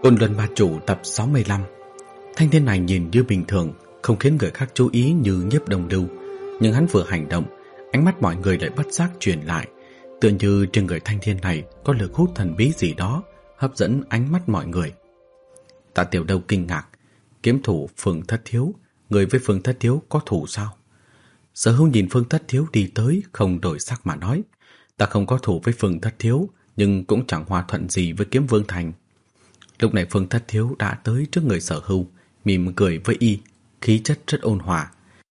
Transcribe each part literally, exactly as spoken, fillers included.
Côn Luân Ma Chủ tập sáu mươi lăm. Thanh niên này nhìn như bình thường, không khiến người khác chú ý như Nhiếp Đồng Lưu, nhưng hắn vừa hành động, ánh mắt mọi người lại bất giác chuyển lại, tựa như trên người thanh niên này có lực hút thần bí gì đó hấp dẫn ánh mắt mọi người. Tạ Tiểu Đâu kinh ngạc, kiếm thủ Phương Thất Thiếu, người với Phương Thất Thiếu có thủ sao? Sở Hưu nhìn Phương Thất Thiếu đi tới, không đổi sắc mà nói, ta không có thủ với Phương Thất Thiếu, nhưng cũng chẳng hòa thuận gì với Kiếm Vương Thành. Lúc này Phương Thất Thiếu đã tới trước người Sở Hưu, mỉm cười với y, khí chất rất ôn hòa.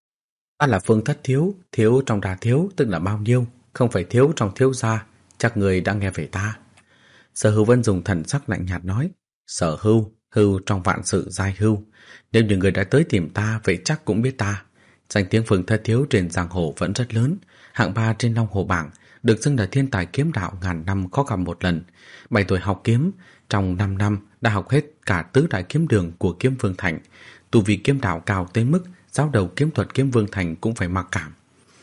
Ta là Phương Thất Thiếu, thiếu trong đà thiếu tức là bao nhiêu, không phải thiếu trong thiếu gia, chắc người đã nghe về ta. Sở Hưu vẫn dùng thần sắc lạnh nhạt nói, Sở Hưu, Hưu trong vạn sự giai hưu, nếu những người đã tới tìm ta vậy chắc cũng biết ta. Danh tiếng Phương Thất Thiếu trên giang hồ vẫn rất lớn, hạng ba trên Long Hồ bảng, được xưng là thiên tài kiếm đạo ngàn năm khó gặp một lần. Bảy tuổi học kiếm, trong năm năm đã học hết cả tứ đại kiếm đường của Kiếm Vương Thành. Tu vi kiếm đạo cao tới mức giáo đầu kiếm thuật Kiếm Vương Thành cũng phải mặc cảm.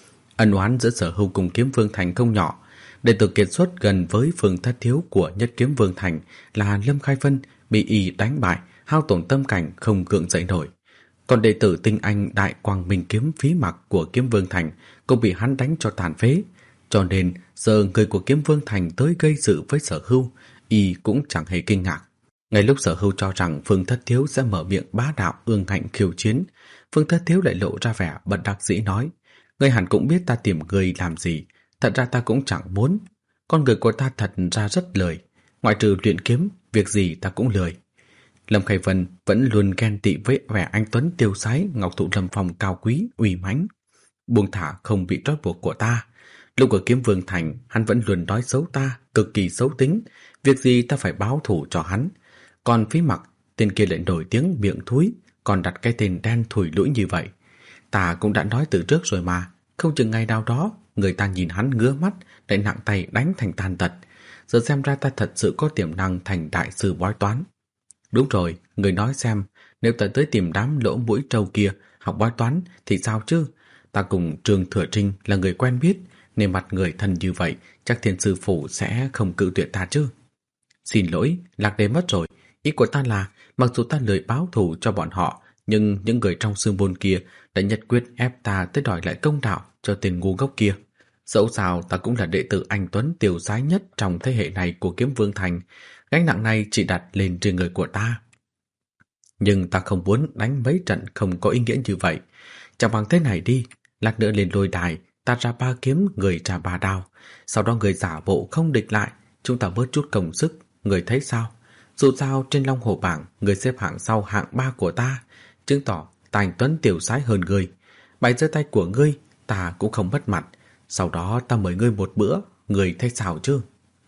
Ân oán giữa Sở Hưu cùng Kiếm Vương Thành không nhỏ. Đệ tử kiệt xuất gần với Phương Thất Thiếu của nhất Kiếm Vương Thành là Lâm Khai Vân bị y đánh bại, hao tổn tâm cảnh không gượng dậy nổi. Còn đệ tử tinh anh Đại Quang Minh Kiếm Phí Mặc của Kiếm Vương Thành cũng bị hắn đánh cho tàn phế. Cho nên giờ người của Kiếm Vương Thành tới gây sự với Sở Hưu, y cũng chẳng hề kinh ngạc. Ngay lúc Sở Hưu cho rằng Phương Thất Thiếu sẽ mở miệng bá đạo ương ngạnh khiêu chiến, Phương Thất Thiếu lại lộ ra vẻ bất đắc dĩ nói, ngươi hẳn cũng biết ta tìm người làm gì, thật ra ta cũng chẳng muốn. Con người của ta thật ra rất lười, ngoại trừ luyện kiếm, việc gì ta cũng lười. Lâm Khai Vân vẫn luôn ghen tị với vẻ anh tuấn tiêu sái, ngọc thụ lâm phong cao quý, uy mãnh, buông thả không bị trói buộc của ta. Lúc ở Kiếm Vương Thành, hắn vẫn luôn nói xấu ta, cực kỳ xấu tính, việc gì ta phải báo thù cho hắn. Còn Phí Mặc, tên kia lại nổi tiếng miệng thúi, còn đặt cái tên đen thủi lũi như vậy. Ta cũng đã nói từ trước rồi mà, không chừng ngày nào đó, người ta nhìn hắn ngứa mắt, lại nặng tay đánh thành tàn tật. Giờ xem ra ta thật sự có tiềm năng thành đại sư bói toán. Đúng rồi, người nói xem, nếu ta tới tìm đám lỗ mũi trâu kia học bói toán thì sao chứ? Ta cùng Trương Thừa Trinh là người quen biết, nên mặt người thân như vậy, chắc Thiên Sư Phụ sẽ không cự tuyệt ta chứ. Xin lỗi, lạc đề mất rồi. Ý của ta là, mặc dù ta lười báo thù cho bọn họ, nhưng những người trong sư môn kia đã nhất quyết ép ta tới đòi lại công đạo cho tên ngu ngốc kia. Dẫu sao ta cũng là đệ tử anh tuấn tiêu sái nhất trong thế hệ này của Kiếm Vương Thành, gánh nặng này chỉ đặt lên trên người của ta. Nhưng ta không muốn đánh mấy trận không có ý nghĩa như vậy. Chẳng bằng thế này đi, lát nữa lên lôi đài, ta ra ba kiếm, người trả ba đao, sau đó người giả bộ không địch lại, chúng ta bớt chút công sức, người thấy sao? Dù sao trên Long Hồ bảng, người xếp hạng sau hạng ba của ta, chứng tỏ ta anh tuấn tiểu sái hơn người. Bày giơ tay của ngươi, ta cũng không mất mặt, sau đó ta mời ngươi một bữa, người thấy sao chứ?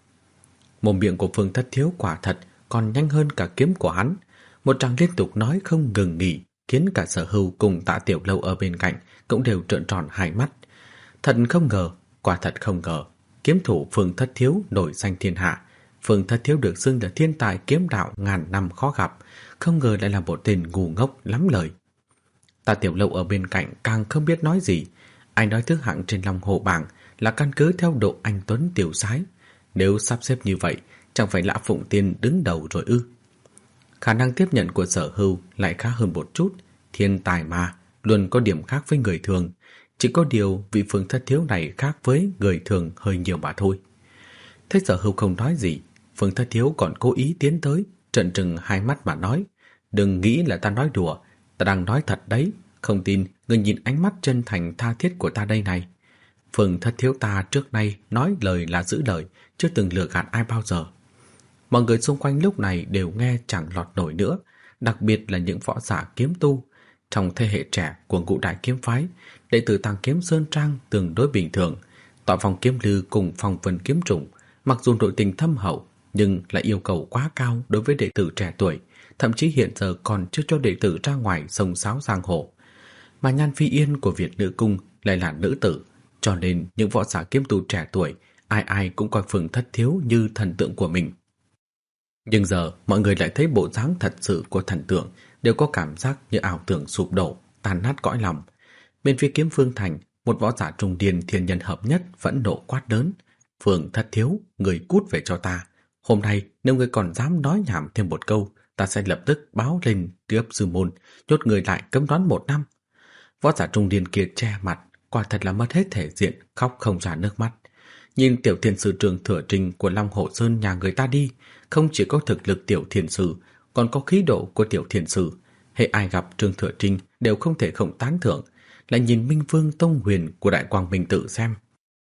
Mồm miệng của Phương Thất Thiếu quả thật còn nhanh hơn cả kiếm của hắn, một tràng liên tục nói không ngừng nghỉ, khiến cả Sở Hưu cùng Tạ Tiểu Lâu ở bên cạnh cũng đều trợn tròn hai mắt. Thật không ngờ, quả thật không ngờ, kiếm thủ Phương Thất Thiếu nổi danh thiên hạ. Phương Thất Thiếu được xưng là thiên tài kiếm đạo ngàn năm khó gặp, không ngờ lại là một tên ngu ngốc lắm lời. Tạ Tiểu Lâu ở bên cạnh càng không biết nói gì. Ai nói thứ hạng trên Long Hồ bảng là căn cứ theo độ anh tuấn tiểu sái. Nếu sắp xếp như vậy, chẳng phải Lã Phụng Tiên đứng đầu rồi ư? Khả năng tiếp nhận của Sở Hưu lại khá hơn một chút. Thiên tài mà, luôn có điểm khác với người thường. Chỉ có điều vị Phương Thất Thiếu này khác với người thường hơi nhiều mà thôi. Thấy Sở Hưu không nói gì, Phương Thất Thiếu còn cố ý tiến tới, trợn trừng hai mắt mà nói, đừng nghĩ là ta nói đùa, ta đang nói thật đấy, không tin người nhìn ánh mắt chân thành tha thiết của ta đây này. Phương Thất Thiếu ta trước nay nói lời là giữ lời, chưa từng lừa gạt ai bao giờ. Mọi người xung quanh lúc này đều nghe chẳng lọt nổi nữa, đặc biệt là những võ giả kiếm tu. Trong thế hệ trẻ của Ngũ Đại Kiếm Phái, đệ tử Tàng Kiếm Sơn Trang tương đối bình thường. Tọa Phong Kiếm Lư cùng Phong Vân Kiếm Trùng, mặc dù nội tình thâm hậu, nhưng lại yêu cầu quá cao đối với đệ tử trẻ tuổi, thậm chí hiện giờ còn chưa cho đệ tử ra ngoài sông sáo giang hồ. Mà Nhan Phi Yên của Việt Nữ Cung lại là nữ tử, cho nên những võ giả kiếm tu trẻ tuổi, ai ai cũng coi Phương Thất Thiếu như thần tượng của mình. Nhưng giờ mọi người lại thấy bộ dáng thật sự của thần tượng, đều có cảm giác như ảo tưởng sụp đổ, tan nát cõi lòng. Bên phía Kiếm Phương Thành, một võ giả trung niên thiên nhân hợp nhất vẫn nộ quát lớn, Phương Thất Thiếu, người cút về cho ta. Hôm nay nếu người còn dám nói nhảm thêm một câu, ta sẽ lập tức báo lên cấp sư môn, nhốt người lại cấm đoán một năm. Võ giả trung niên kia che mặt, quả thật là mất hết thể diện, khóc không ra nước mắt. Nhìn tiểu thiền sư Trường Thừa Trinh của Long Hồ Sơn nhà người ta đi, không chỉ có thực lực tiểu thiền sư, còn có khí độ của tiểu thiền sư. Hệ ai gặp Trương Thừa Trinh đều không thể không tán thưởng, lại nhìn Minh Vương Tông Huyền của Đại Quang Minh Tự xem.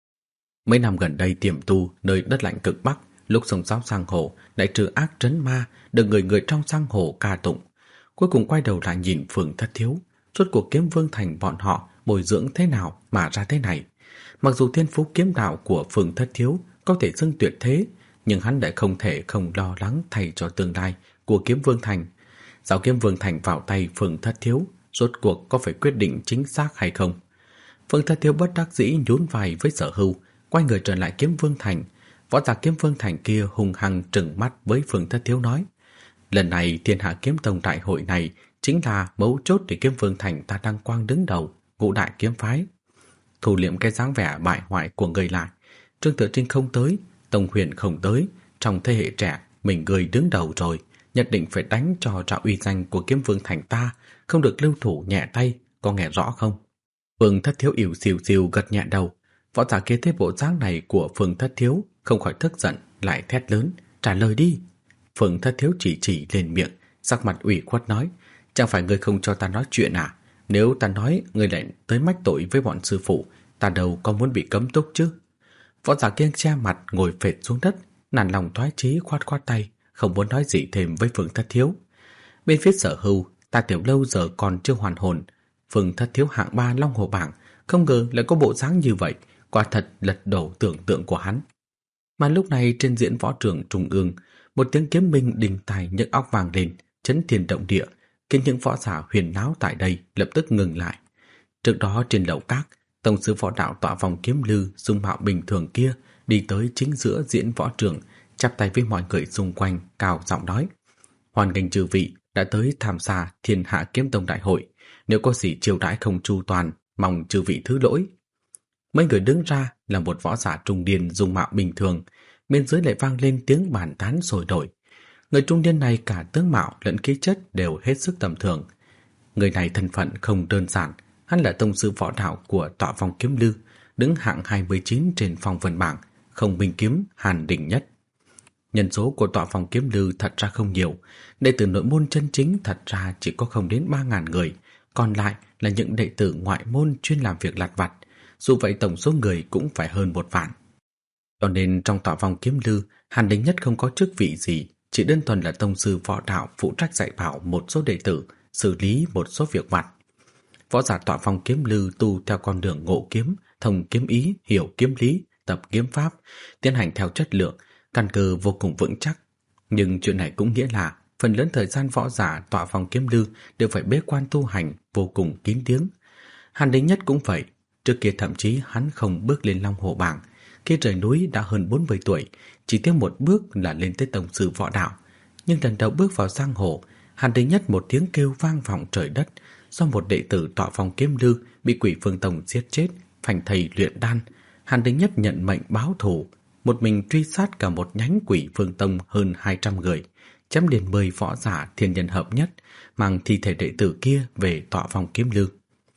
Mấy năm gần đây tiềm tu nơi đất lạnh cực Bắc, lúc sông sáo sang hồ, lại trừ ác trấn ma, được người người trong sang hồ ca tụng. Cuối cùng quay đầu lại nhìn Phường Thất Thiếu, rốt cuộc Kiếm Vương Thành bọn họ bồi dưỡng thế nào mà ra thế này. Mặc dù thiên phú kiếm đạo của Phường Thất Thiếu có thể xưng tuyệt thế, nhưng hắn lại không thể không lo lắng thay cho tương lai của Kiếm Vương Thành. Giáo Kiếm Vương Thành vào tay Phường Thất Thiếu, rốt cuộc có phải quyết định chính xác hay không? Phường Thất Thiếu bất đắc dĩ nhún vai với Sở Hưu, quay người trở lại Kiếm Vương Thành. Võ giả Kiếm Vương Thành kia hung hăng trừng mắt với Phường Thất Thiếu nói: lần này Thiên Hạ Kiếm Tông đại hội này chính là mấu chốt để Kiếm Vương Thành ta đăng quang đứng đầu, ngũ đại kiếm phái. Thủ liệm cái dáng vẻ bại hoại của người lại. Trương Thừa Trinh không tới, Tông Huyền không tới, trong thế hệ trẻ mình người đứng đầu rồi, nhất định phải đánh cho trạo uy danh của Kiếm Vương Thành ta, không được lưu thủ nhẹ tay, có nghe rõ không? Phường Thất Thiếu ỉu xìu xìu gật nhẹ đầu. Võ giả kia thấy bộ dáng này của Phường Thất Thiếu, không khỏi tức giận, lại thét lớn: trả lời đi! Phường Thất Thiếu chỉ chỉ lên miệng, sắc mặt ủy khuất nói: chẳng phải ngươi không cho ta nói chuyện à? Nếu ta nói ngươi lại tới mách tội với bọn sư phụ, ta đâu có muốn bị cấm túc chứ. Võ giả kia che mặt ngồi phệt xuống đất, nản lòng thoái chí khoát khoát tay, không muốn nói gì thêm với Phường Thất Thiếu. Bên phía Sở Hưu, ta Tiểu Lâu giờ còn chưa hoàn hồn. Phường Thất Thiếu hạng ba Long Hồ bảng, không ngờ lại có bộ dáng như vậy, quả thật lật đổ tưởng tượng của hắn. Mà lúc này trên diễn võ trường trung ương, một tiếng kiếm minh đình tài nhức óc vang lên, chấn thiên động địa, khiến những võ giả huyền náo tại đây lập tức ngừng lại. Trước đó trên lầu các, tổng sư võ đạo tọa vòng kiếm lư dung mạo bình thường kia đi tới chính giữa diễn võ trường, chắp tay với mọi người xung quanh, cao giọng nói: hoan nghênh chư vị đã tới tham gia Thiên Hạ Kiếm Tông đại hội, nếu có gì chiêu đãi không chu toàn, mong chư vị thứ lỗi. Mấy người đứng ra là một võ giả trung niên dung mạo bình thường, bên dưới lại vang lên tiếng bàn tán sôi nổi. Người trung niên này cả tướng mạo lẫn khí chất đều hết sức tầm thường. Người này thân phận không đơn giản, hắn là tông sư võ đạo của tọa vòng kiếm lư, đứng hạng hai mươi chín trên phong vân bảng, không binh kiếm hàn đỉnh nhất. Nhân số của tọa vòng kiếm lư thật ra không nhiều, đệ tử nội môn chân chính thật ra chỉ có không đến ba ngàn người, còn lại là những đệ tử ngoại môn chuyên làm việc lặt vặt, dù vậy tổng số người cũng phải hơn một vạn. Cho nên trong tọa vòng kiếm lư, Hàn Đỉnh Nhất không có chức vị gì, chỉ đơn thuần là tông sư võ đạo phụ trách dạy bảo một số đệ tử, xử lý một số việc vặt. Võ giả tọa vòng kiếm lư tu theo con đường ngộ kiếm, thông kiếm ý, hiểu kiếm lý, tập kiếm pháp, tiến hành theo chất lượng, căn cơ vô cùng vững chắc. Nhưng chuyện này cũng nghĩa là phần lớn thời gian võ giả tọa vòng kiếm lư đều phải bế quan tu hành vô cùng kín tiếng. Hàn Đỉnh Nhất cũng vậy, trước kia thậm chí hắn không bước lên Long Hồ bảng, khi rời núi đã hơn bốn mươi tuổi, chỉ thiếu một bước là lên tới tông sư võ đạo. Nhưng lần đầu bước vào giang hồ, Hàn Đỉnh Nhất một tiếng kêu vang vọng trời đất, do một đệ tử tọa vòng kiếm lư bị Quỷ Phương Tông giết chết, phành thây luyện đan. Hàn Đỉnh Nhất nhận mệnh báo thù, một mình truy sát cả một nhánh Quỷ Phương Tông hơn hai trăm người, chém đến mười võ giả thiên nhân hợp nhất, mang thi thể đệ tử kia về tọa vòng kiếm lư.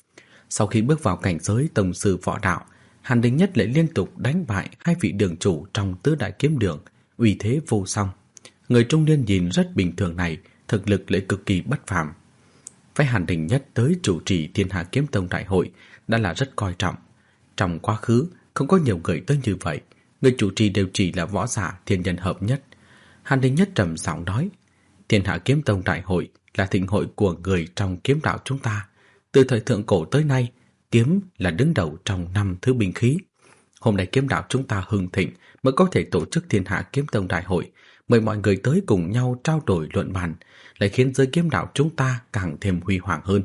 Sau khi bước vào cảnh giới tông sư võ đạo, Hàn Đỉnh Nhất lại liên tục đánh bại hai vị đường chủ trong tứ đại kiếm đường, uy thế vô song. Người trung niên nhìn rất bình thường này, thực lực lại cực kỳ bất phàm. Phái Hàn Đỉnh Nhất tới chủ trì Thiên Hạ Kiếm Tông đại hội đã là rất coi trọng. Trong quá khứ không có nhiều người tới như vậy, người chủ trì đều chỉ là võ giả thiên nhân hợp nhất. Hàn Đỉnh Nhất trầm giọng nói: Thiên Hạ Kiếm Tông đại hội là thịnh hội của người trong kiếm đạo chúng ta. Từ thời thượng cổ tới nay, kiếm là đứng đầu trong năm thứ binh khí. Hôm nay kiếm đạo chúng ta hưng thịnh mới có thể tổ chức Thiên Hạ Kiếm Tông đại hội, mời mọi người tới cùng nhau trao đổi luận bàn, lại khiến giới kiếm đạo chúng ta càng thêm huy hoàng hơn.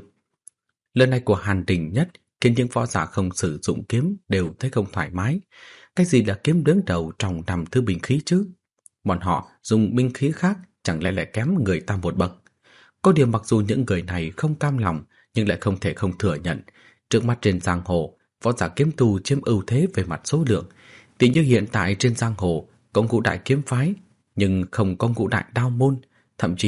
Lần này của Hàn Đỉnh Nhất khiến những võ giả không sử dụng kiếm đều thấy không thoải mái. Cái gì là kiếm đứng đầu trong năm thứ binh khí chứ? Bọn họ dùng binh khí khác chẳng lẽ lại kém người ta một bậc? Có điều mặc dù những người này không cam lòng, nhưng lại không thể không thừa nhận, trước mắt trên giang hồ, võ giả kiếm tu chiếm ưu thế về mặt số lượng. Tỷ như hiện tại trên giang hồ có ngũ đại kiếm phái, nhưng không có ngũ đại đao môn, thậm chí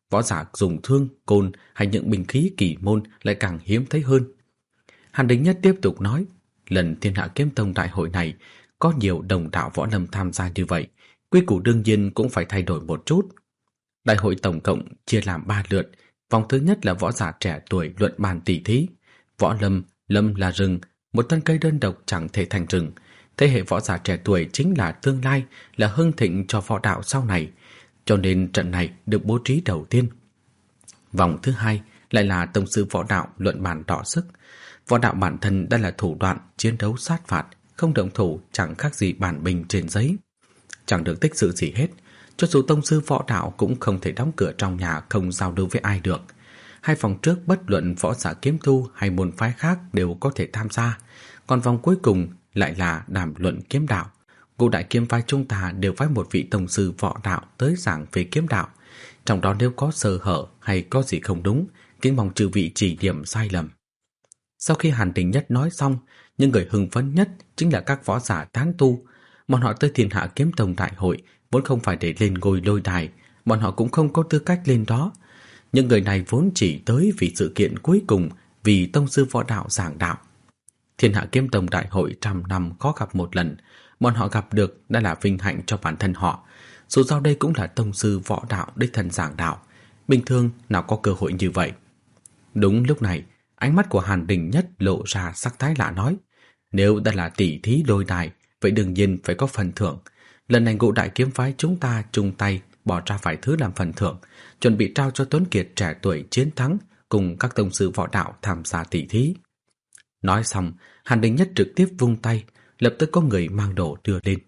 võ giả dùng thương, côn hay những binh khí kỳ môn lại càng hiếm thấy hơn. Hàn Đình Nhất tiếp tục nói, lần Thiên Hạ Kiếm Tông đại hội này có nhiều đồng đạo võ lâm tham gia như vậy, quy củ đương nhiên cũng phải thay đổi một chút. Đại hội tổng cộng chia làm ba lượt, vòng thứ nhất là võ giả trẻ tuổi luận bàn tỷ thí. Võ lâm, lâm là rừng, một thân cây đơn độc chẳng thể thành rừng. Thế hệ võ giả trẻ tuổi chính là tương lai, là hưng thịnh cho võ đạo sau này, cho nên trận này được bố trí đầu tiên. Vòng thứ hai lại là tông sư võ đạo luận bàn đọ sức. Võ đạo bản thân đã là thủ đoạn chiến đấu sát phạt, không động thủ chẳng khác gì bản bình trên giấy, chẳng được tích sự gì hết. Cho dù tông sư võ đạo cũng không thể đóng cửa trong nhà không giao lưu với ai được. Hai vòng trước bất luận võ giả kiếm tu hay môn phái khác đều có thể tham gia, còn vòng cuối cùng lại là đàm luận kiếm đạo. Ngũ đại kiếm phái chúng ta đều phái một vị tông sư võ đạo tới giảng về kiếm đạo, trong đó nếu có sơ hở hay có gì không đúng, kính mong chư vị chỉ điểm sai lầm. Sau khi Hàn Đình Nhất nói xong, những người hưng phấn nhất chính là các võ giả tán tu. Bọn họ tới Thiên Hạ Kiếm Tông đại hội vốn không phải để lên ngôi lôi đài, bọn họ cũng không có tư cách lên đó. Những người này vốn chỉ tới vì sự kiện cuối cùng, vì tông sư võ đạo giảng đạo. Thiên Hạ Kiếm Tông đại hội trăm năm khó gặp một lần, bọn họ gặp được đã là vinh hạnh cho bản thân họ. Dù sao đây cũng là tông sư võ đạo đích thân giảng đạo, bình thường nào có cơ hội như vậy. Đúng lúc này, ánh mắt của Hàn Đình Nhất lộ ra sắc thái lạ nói, nếu đã là tỷ thí lôi đài, vậy đương nhiên phải có phần thưởng. Lần này ngũ đại kiếm phái chúng ta chung tay bỏ ra vài thứ làm phần thưởng, chuẩn bị trao cho Tuấn Kiệt trẻ tuổi chiến thắng cùng các tông sư võ đạo tham gia tỷ thí. Nói xong, Hàn Đình Nhất trực tiếp vung tay, lập tức có người mang đồ đưa lên.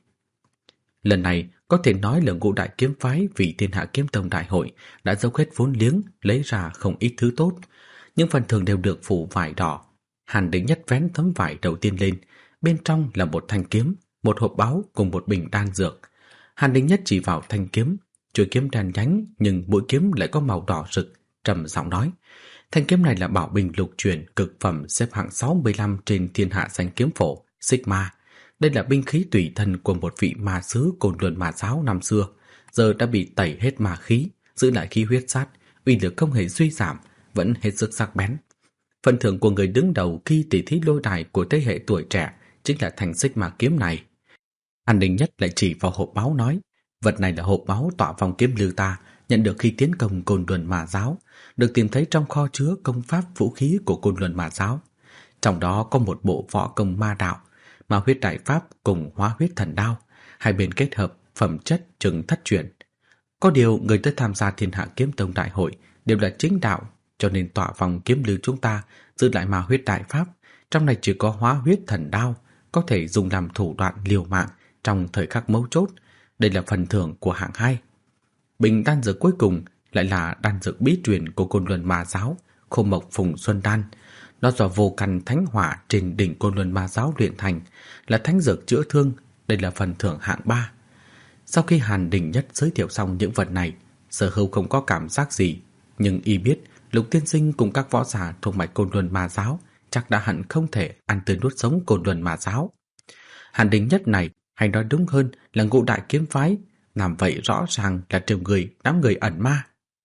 Lần này có thể nói là ngũ đại kiếm phái vì Thiên Hạ Kiếm Tông đại hội đã dốc hết vốn liếng, lấy ra không ít thứ tốt. Những phần thưởng đều được phủ vải đỏ. Hàn Đình Nhất vén tấm vải đầu tiên lên, bên trong là một thanh kiếm, một hộp báu cùng một bình đan dược. Hàn Đình Nhất chỉ vào thanh kiếm, chuôi kiếm đen nhánh nhưng mũi kiếm lại có màu đỏ rực, trầm giọng nói: thanh kiếm này là bảo binh lục truyền cực phẩm xếp hạng sáu mươi lăm trên Thiên Hạ Danh Kiếm Phổ Sigma. Đây là binh khí tùy thân của một vị ma sứ Côn Luân Ma giáo năm xưa, giờ đã bị tẩy hết ma khí, giữ lại khí huyết sát, uy lực không hề suy giảm, vẫn hết sức sắc bén. Phần thưởng của người đứng đầu khi tỷ thí lôi đài của thế hệ tuổi trẻ chính là thanh Sigma kiếm này. Hàn Đình Nhất lại chỉ vào hộp báu nói: vật này là hộp báu tọa vòng kiếm lưu ta nhận được khi tiến công Côn Luân Ma giáo, được tìm thấy trong kho chứa công pháp vũ khí của Côn Luân Ma giáo. Trong đó có một bộ võ công ma đạo, Ma huyết đại pháp cùng Hóa huyết thần đao, hai bên kết hợp, phẩm chất chừng thất truyền. Có điều người tới tham gia Thiên Hạ Kiếm Tông đại hội đều là chính đạo, cho nên tọa vòng kiếm lưu chúng ta giữ lại Ma huyết đại pháp, trong này chỉ có Hóa huyết thần đao, có thể dùng làm thủ đoạn liều mạng trong thời khắc mấu chốt. Đây là phần thưởng của hạng hai. Bình đan dược cuối cùng lại là đan dược bí truyền của Côn Luân Ma giáo, Khô Mộc Phùng Xuân Đan. Nó do vô căn thánh hỏa trên đỉnh Côn Luân Ma giáo luyện thành, là thánh dược chữa thương. Đây là phần thưởng hạng ba. Sau khi Hàn Đình Nhất giới thiệu xong những vật này, Sở Hưu không có cảm giác gì, nhưng y biết Lục tiên sinh cùng các võ giả thuộc mạch Côn Luân Ma giáo chắc đã hẳn không thể ăn tươi nuốt sống Côn Luân Ma giáo. Hàn Đình Nhất này, hay nói đúng hơn là ngũ đại kiếm phái, làm vậy rõ ràng là trêu người đám người ẩn ma.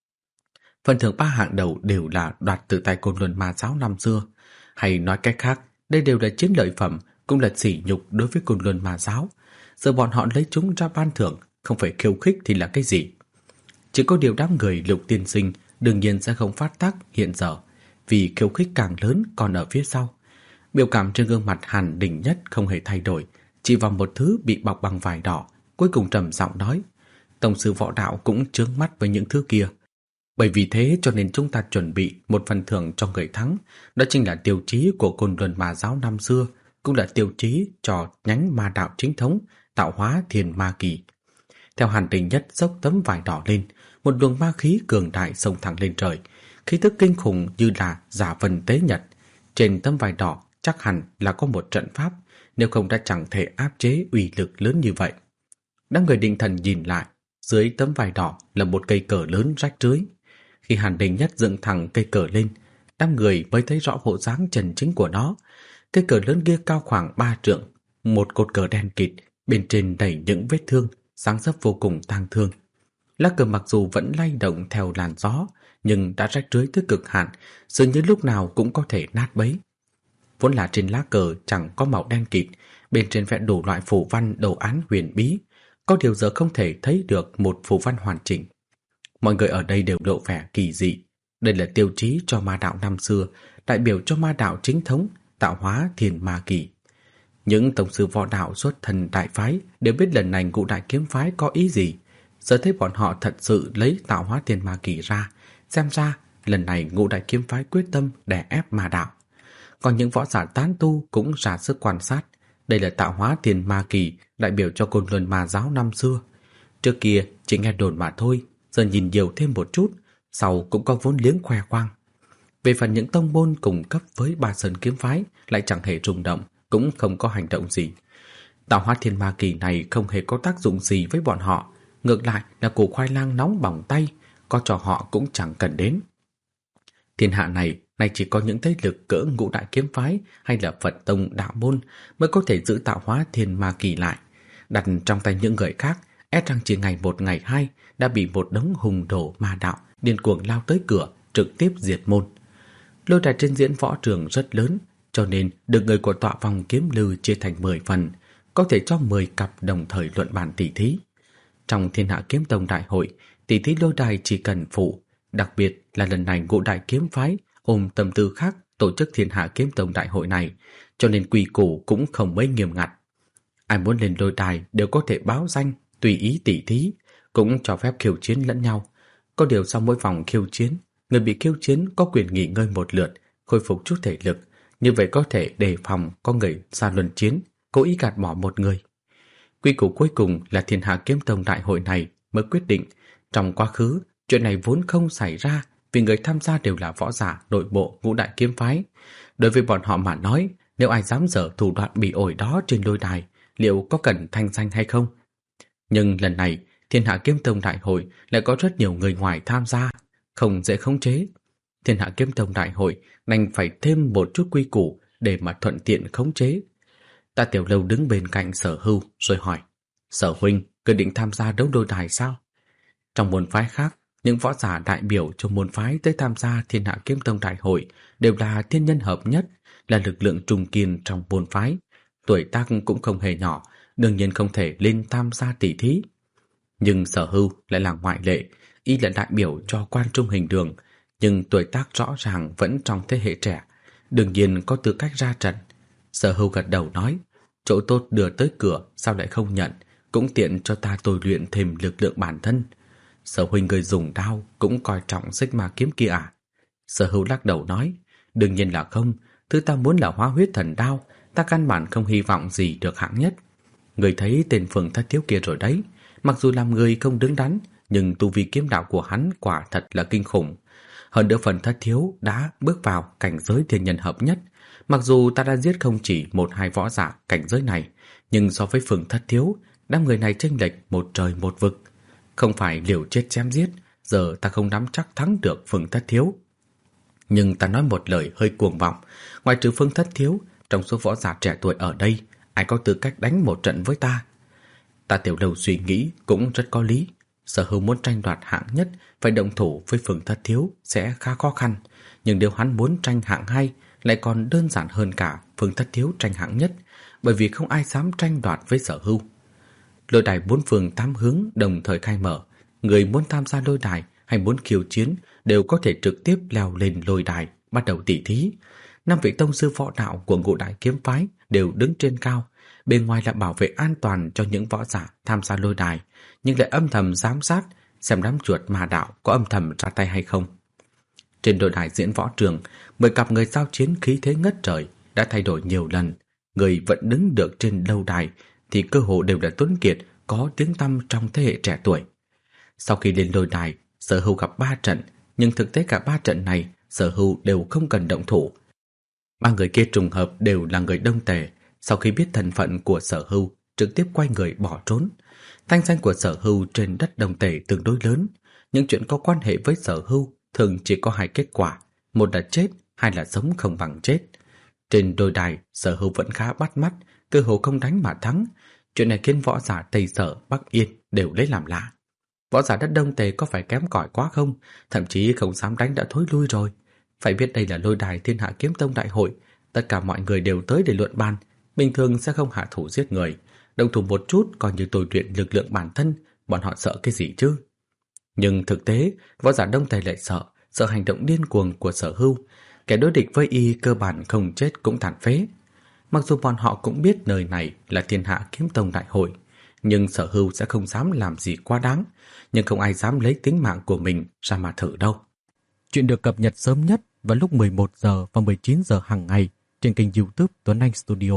Phần thưởng ba hạng đầu đều là đoạt từ tay Côn Luân Ma giáo năm xưa, hay nói cách khác, đây đều là chiến lợi phẩm, cũng là sỉ nhục đối với Côn Luân Ma giáo. Giờ bọn họ lấy chúng ra ban thưởng, không phải khiêu khích thì là cái gì? Chỉ có điều đám người Lục tiên sinh đương nhiên sẽ không phát tác hiện giờ, vì khiêu khích càng lớn còn ở phía sau. Biểu cảm trên gương mặt Hàn Đình Nhất không hề thay đổi, chỉ vào một thứ bị bọc bằng vải đỏ, cuối cùng trầm giọng nói: tổng sư võ đạo cũng chướng mắt với những thứ kia. Bởi vì thế cho nên chúng ta chuẩn bị một phần thưởng cho người thắng, đó chính là tiêu chí của Côn Luân Ma giáo năm xưa, cũng là tiêu chí cho nhánh ma đạo chính thống, tạo hóa thiên ma kỳ. Theo Hàn Đình Nhất dốc tấm vải đỏ lên, một luồng ma khí cường đại xông thẳng lên trời, khí tức kinh khủng như là giả vân tế nhật. Trên tấm vải đỏ chắc hẳn là có một trận pháp, nếu không đã chẳng thể áp chế uy lực lớn như vậy. Đám người định thần nhìn lại, dưới tấm vải đỏ là một cây cờ lớn rách rưới. Khi Hàn Đình Nhất dựng thẳng cây cờ lên, đám người mới thấy rõ bộ dáng chân chính của nó. Cây cờ lớn kia cao khoảng ba trượng, một cột cờ đen kịt, bên trên đầy những vết thương, dáng dấp vô cùng tang thương. Lá cờ mặc dù vẫn lay động theo làn gió, nhưng đã rách rưới tới cực hạn, dường như lúc nào cũng có thể nát bấy. Vốn là trên lá cờ chẳng có màu đen kịt, bên trên vẽ đủ loại phù văn đồ án huyền bí, có điều giờ không thể thấy được một phù văn hoàn chỉnh. Mọi người ở đây đều lộ vẻ kỳ dị. Đây là tiêu chí cho ma đạo năm xưa, đại biểu cho ma đạo chính thống, tạo hóa thiên ma kỳ. Những tổng sư võ đạo xuất thân đại phái đều biết lần này Ngũ Đại Kiếm Phái có ý gì. Giờ thấy bọn họ thật sự lấy tạo hóa thiên ma kỳ ra, xem ra lần này Ngũ Đại Kiếm Phái quyết tâm đè ép ma đạo. Còn những võ giả tán tu cũng ra sức quan sát. Đây là tạo hóa thiên ma kỳ, đại biểu cho Côn Luân Ma giáo năm xưa. Trước kia chỉ nghe đồn mà thôi, giờ nhìn nhiều thêm một chút, sau cũng có vốn liếng khoe khoang. Về phần những tông môn cùng cấp với Ba Sơn Kiếm Phái lại chẳng hề rung động, cũng không có hành động gì. Tạo hóa thiên ma kỳ này không hề có tác dụng gì với bọn họ, ngược lại là củ khoai lang nóng bỏng tay, có cho họ cũng chẳng cần đến. Thiên hạ này nay chỉ có những thế lực cỡ Ngũ Đại Kiếm Phái hay là Phật tông đạo môn mới có thể giữ tạo hóa thiên ma kỳ lại. Đặt trong tay những người khác, e rằng chỉ ngày một ngày hai đã bị một đống hùng đồ ma đạo điên cuồng lao tới cửa, trực tiếp diệt môn. Lôi đài trên diễn võ trường rất lớn, cho nên được người của tọa vòng kiếm lư chia thành mười phần, có thể cho mười cặp đồng thời luận bàn tỷ thí. Trong Thiên Hạ Kiếm Tông đại hội, tỷ thí lôi đài chỉ cần phụ, đặc biệt là lần này Ngũ Đại Kiếm Phái ôm tâm tư khác tổ chức Thiên Hạ Kiếm Tông đại hội này, cho nên quy củ cũng không mấy nghiêm ngặt. Ai muốn lên lôi đài đều có thể báo danh, tùy ý tỷ thí, cũng cho phép khiêu chiến lẫn nhau. Có điều sau mỗi vòng khiêu chiến, người bị khiêu chiến có quyền nghỉ ngơi một lượt, khôi phục chút thể lực, như vậy có thể đề phòng có người ra luân chiến, cố ý gạt bỏ một người. Quy củ cuối cùng là Thiên Hạ Kiếm Tông đại hội này mới quyết định. Trong quá khứ, chuyện này vốn không xảy ra vì người tham gia đều là võ giả nội bộ Ngũ Đại Kiếm Phái. Đối với bọn họ mà nói, nếu ai dám dở thủ đoạn bị ổi đó trên lôi đài, liệu có cần thanh danh hay không? Nhưng lần này, Thiên Hạ Kiếm Tông đại hội lại có rất nhiều người ngoài tham gia, không dễ khống chế. Thiên Hạ Kiếm Tông đại hội đành phải thêm một chút quy củ để mà thuận tiện khống chế. Tạ Tiểu Lâu đứng bên cạnh Sở Hưu rồi hỏi: Sở huynh, cứ định tham gia đấu đôi đài sao? Trong môn phái khác, những võ giả đại biểu cho môn phái tới tham gia Thiên Hạ Kiếm Tông đại hội đều là thiên nhân hợp nhất, là lực lượng trung kiên trong môn phái. Tuổi tác cũng không hề nhỏ, đương nhiên không thể lên tham gia tỷ thí. Nhưng Sở Hưu lại là ngoại lệ, y là đại biểu cho Quan Trung Hình Đường, nhưng tuổi tác rõ ràng vẫn trong thế hệ trẻ, đương nhiên có tư cách ra trận. Sở Hưu gật đầu nói: chỗ tốt đưa tới cửa sao lại không nhận, cũng tiện cho ta tôi luyện thêm lực lượng bản thân. Sở huynh người dùng đao cũng coi trọng xích ma kiếm kia à? Sở Hưu lắc đầu nói: đương nhiên là không, thứ ta muốn là hóa huyết thần đao, ta căn bản không hy vọng gì được hạng nhất. Người thấy tên Phường Thất Thiếu kia rồi đấy, mặc dù làm người không đứng đắn, nhưng tu vi kiếm đạo của hắn quả thật là kinh khủng. Hơn nữa Phần Thất Thiếu đã bước vào cảnh giới thiên nhân hợp nhất. Mặc dù ta đã giết không chỉ một hai võ giả cảnh giới này, nhưng so với Phường Thất Thiếu, đám người này chênh lệch một trời một vực. Không phải liều chết chém giết, giờ ta không nắm chắc thắng được Phường Thất Thiếu. Nhưng ta nói một lời hơi cuồng vọng, ngoài trừ Phường Thất Thiếu, trong số võ giả trẻ tuổi ở đây, ai có tư cách đánh một trận với ta? Ta Tiểu Lâu suy nghĩ cũng rất có lý. Sở Hưu muốn tranh đoạt hạng nhất, phải động thủ với Phường Thất Thiếu sẽ khá khó khăn, nhưng nếu hắn muốn tranh hạng hai lại còn đơn giản hơn cả Phường Thất Thiếu tranh hạng nhất, bởi vì không ai dám tranh đoạt với Sở Hưu. Lôi đài bốn phương tám hướng đồng thời khai mở, người muốn tham gia lôi đài hay muốn khiêu chiến đều có thể trực tiếp leo lên lôi đài bắt đầu tỷ thí. Năm vị tông sư võ đạo của Ngũ Đại Kiếm Phái đều đứng trên cao, bên ngoài là bảo vệ an toàn cho những võ giả tham gia lôi đài, nhưng lại âm thầm giám sát xem đám chuột ma đạo có âm thầm ra tay hay không. Trên lôi đài diễn võ trường, mười cặp người giao chiến khí thế ngất trời đã thay đổi nhiều lần. Người vẫn đứng được trên lâu đài thì cơ hồ đều là tuấn kiệt có tiếng tăm trong thế hệ trẻ tuổi. Sau khi lên lôi đài, Sở Hưu gặp ba trận, nhưng thực tế cả ba trận này Sở Hưu đều không cần động thủ. Ba người kia trùng hợp đều là người Đông Tề, sau khi biết thân phận của Sở Hưu, trực tiếp quay người bỏ trốn. Thanh danh của Sở Hưu trên đất Đông Tề tương đối lớn, những chuyện có quan hệ với Sở Hưu thường chỉ có hai kết quả, một là chết, hai là sống không bằng chết. Trên đôi đài, Sở Hưu vẫn khá bắt mắt, cơ hồ không đánh mà thắng. Chuyện này khiến võ giả Tây Sở, Bắc Yên đều lấy làm lạ. Võ giả đất Đông Tề có phải kém cỏi quá không? Thậm chí không dám đánh đã thối lui rồi. Phải biết đây là lôi đài Thiên Hạ Kiếm Tông đại hội, tất cả mọi người đều tới để luận bàn, bình thường sẽ không hạ thủ giết người, động thủ một chút coi như tôi luyện lực lượng bản thân, bọn họ sợ cái gì chứ? Nhưng thực tế, võ giả Đông Tề lại sợ, sợ hành động điên cuồng của Sở Hưu, kẻ đối địch với y cơ bản không chết cũng tàn phế. Mặc dù bọn họ cũng biết nơi này là Thiên Hạ Kiếm Tông đại hội, nhưng Sở Hưu sẽ không dám làm gì quá đáng, nhưng không ai dám lấy tính mạng của mình ra mà thử đâu. Chuyện được cập nhật sớm nhất vào lúc mười một giờ và mười chín giờ hàng ngày trên kênh YouTube Tuấn Anh Studio.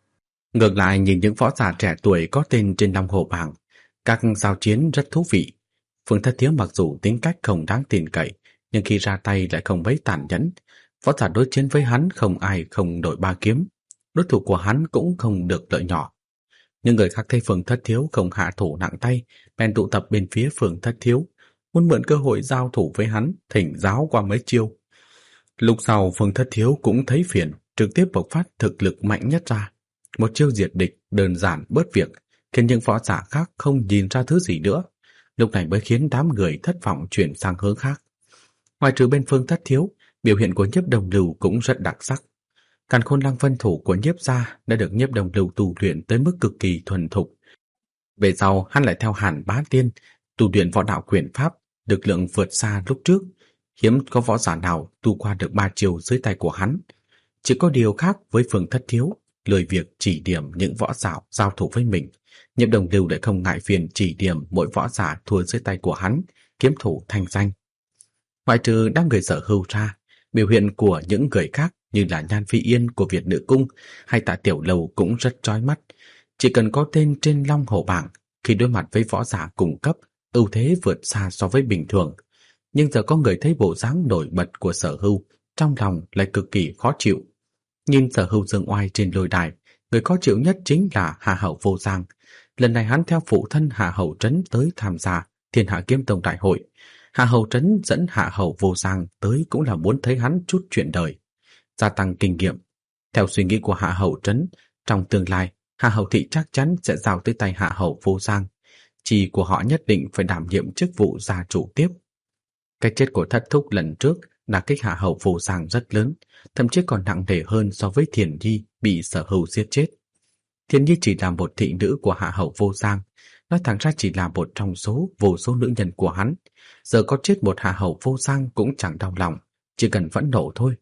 Ngược lại, nhìn những võ giả trẻ tuổi có tên trên Long Hồ bảng, các giao chiến rất thú vị. Phương Thất Thiếu mặc dù tính cách không đáng tin cậy, nhưng khi ra tay lại không mấy tàn nhẫn. Võ giả đối chiến với hắn không ai không đổi ba kiếm, đối thủ của hắn cũng không được lợi nhỏ. Nhưng người khác thấy Phương Thất Thiếu không hạ thủ nặng tay, bèn tụ tập bên phía Phương Thất Thiếu, muốn mượn cơ hội giao thủ với hắn, thỉnh giáo qua mấy chiêu. Lúc sau Phương Thất Thiếu cũng thấy phiền, trực tiếp bộc phát thực lực mạnh nhất ra. Một chiêu diệt địch đơn giản bớt việc, khiến những võ giả khác không nhìn ra thứ gì nữa. Lúc này mới khiến đám người thất vọng chuyển sang hướng khác. Ngoài trừ bên Phương Thất Thiếu, biểu hiện của Nhiếp Đồng Lưu cũng rất đặc sắc. Càn Khôn Lăng Vân thủ của Nhiếp gia đã được Nhiếp Đồng Lưu tu luyện tới mức cực kỳ thuần thục. Về sau, hắn lại theo Hàn Bá Tiên tu luyện võ đạo quyền pháp, lực lượng vượt xa lúc trước, hiếm có võ giả nào tu qua được ba chiều dưới tay của hắn. Chỉ có điều khác với Phương Thất Thiếu, lười việc chỉ điểm những võ giả giao thủ với mình, Nhiếp Đồng Lưu lại không ngại phiền chỉ điểm mỗi võ giả thua dưới tay của hắn, kiếm thủ thành danh. Ngoại trừ đám người Sở Hưu ra, biểu hiện của những người khác như là Nhan Phi Yên của Việt Nữ Cung hay Tạ Tiểu Lầu cũng rất chói mắt. Chỉ cần có tên trên Long Hổ bảng, khi đối mặt với võ giả cùng cấp, ưu thế vượt xa so với bình thường. Nhưng giờ có người thấy bộ dáng nổi bật của Sở Hưu, trong lòng lại cực kỳ khó chịu. Nhìn Sở Hưu dương oai trên lôi đài, người khó chịu nhất chính là Hạ Hậu Vô Giang. Lần này hắn theo phụ thân Hạ Hậu Trấn tới tham gia Thiên Hạ Kiếm Tông đại hội. Hạ Hậu Trấn dẫn Hạ Hậu Vô Giang tới cũng là muốn thấy hắn chút chuyện đời, gia tăng kinh nghiệm. Theo suy nghĩ của Hạ Hậu Trấn, trong tương lai, Hạ Hậu Thị chắc chắn sẽ giao tới tay Hạ Hậu Vô Giang. Chỉ của họ nhất định phải đảm nhiệm chức vụ gia chủ tiếp. Cái chết của Thất Thúc lần trước đả kích Hạ Hậu Vô Giang rất lớn, thậm chí còn nặng nề hơn so với Thiền Nhi bị Sở Hưu giết chết. Thiền Nhi chỉ là một thị nữ của Hạ Hậu Vô Giang, nói thẳng ra chỉ là một trong số vô số nữ nhân của hắn. Giờ có chết một Hạ Hậu Vô Giang cũng chẳng đau lòng, chỉ cần phẫn nộ thôi.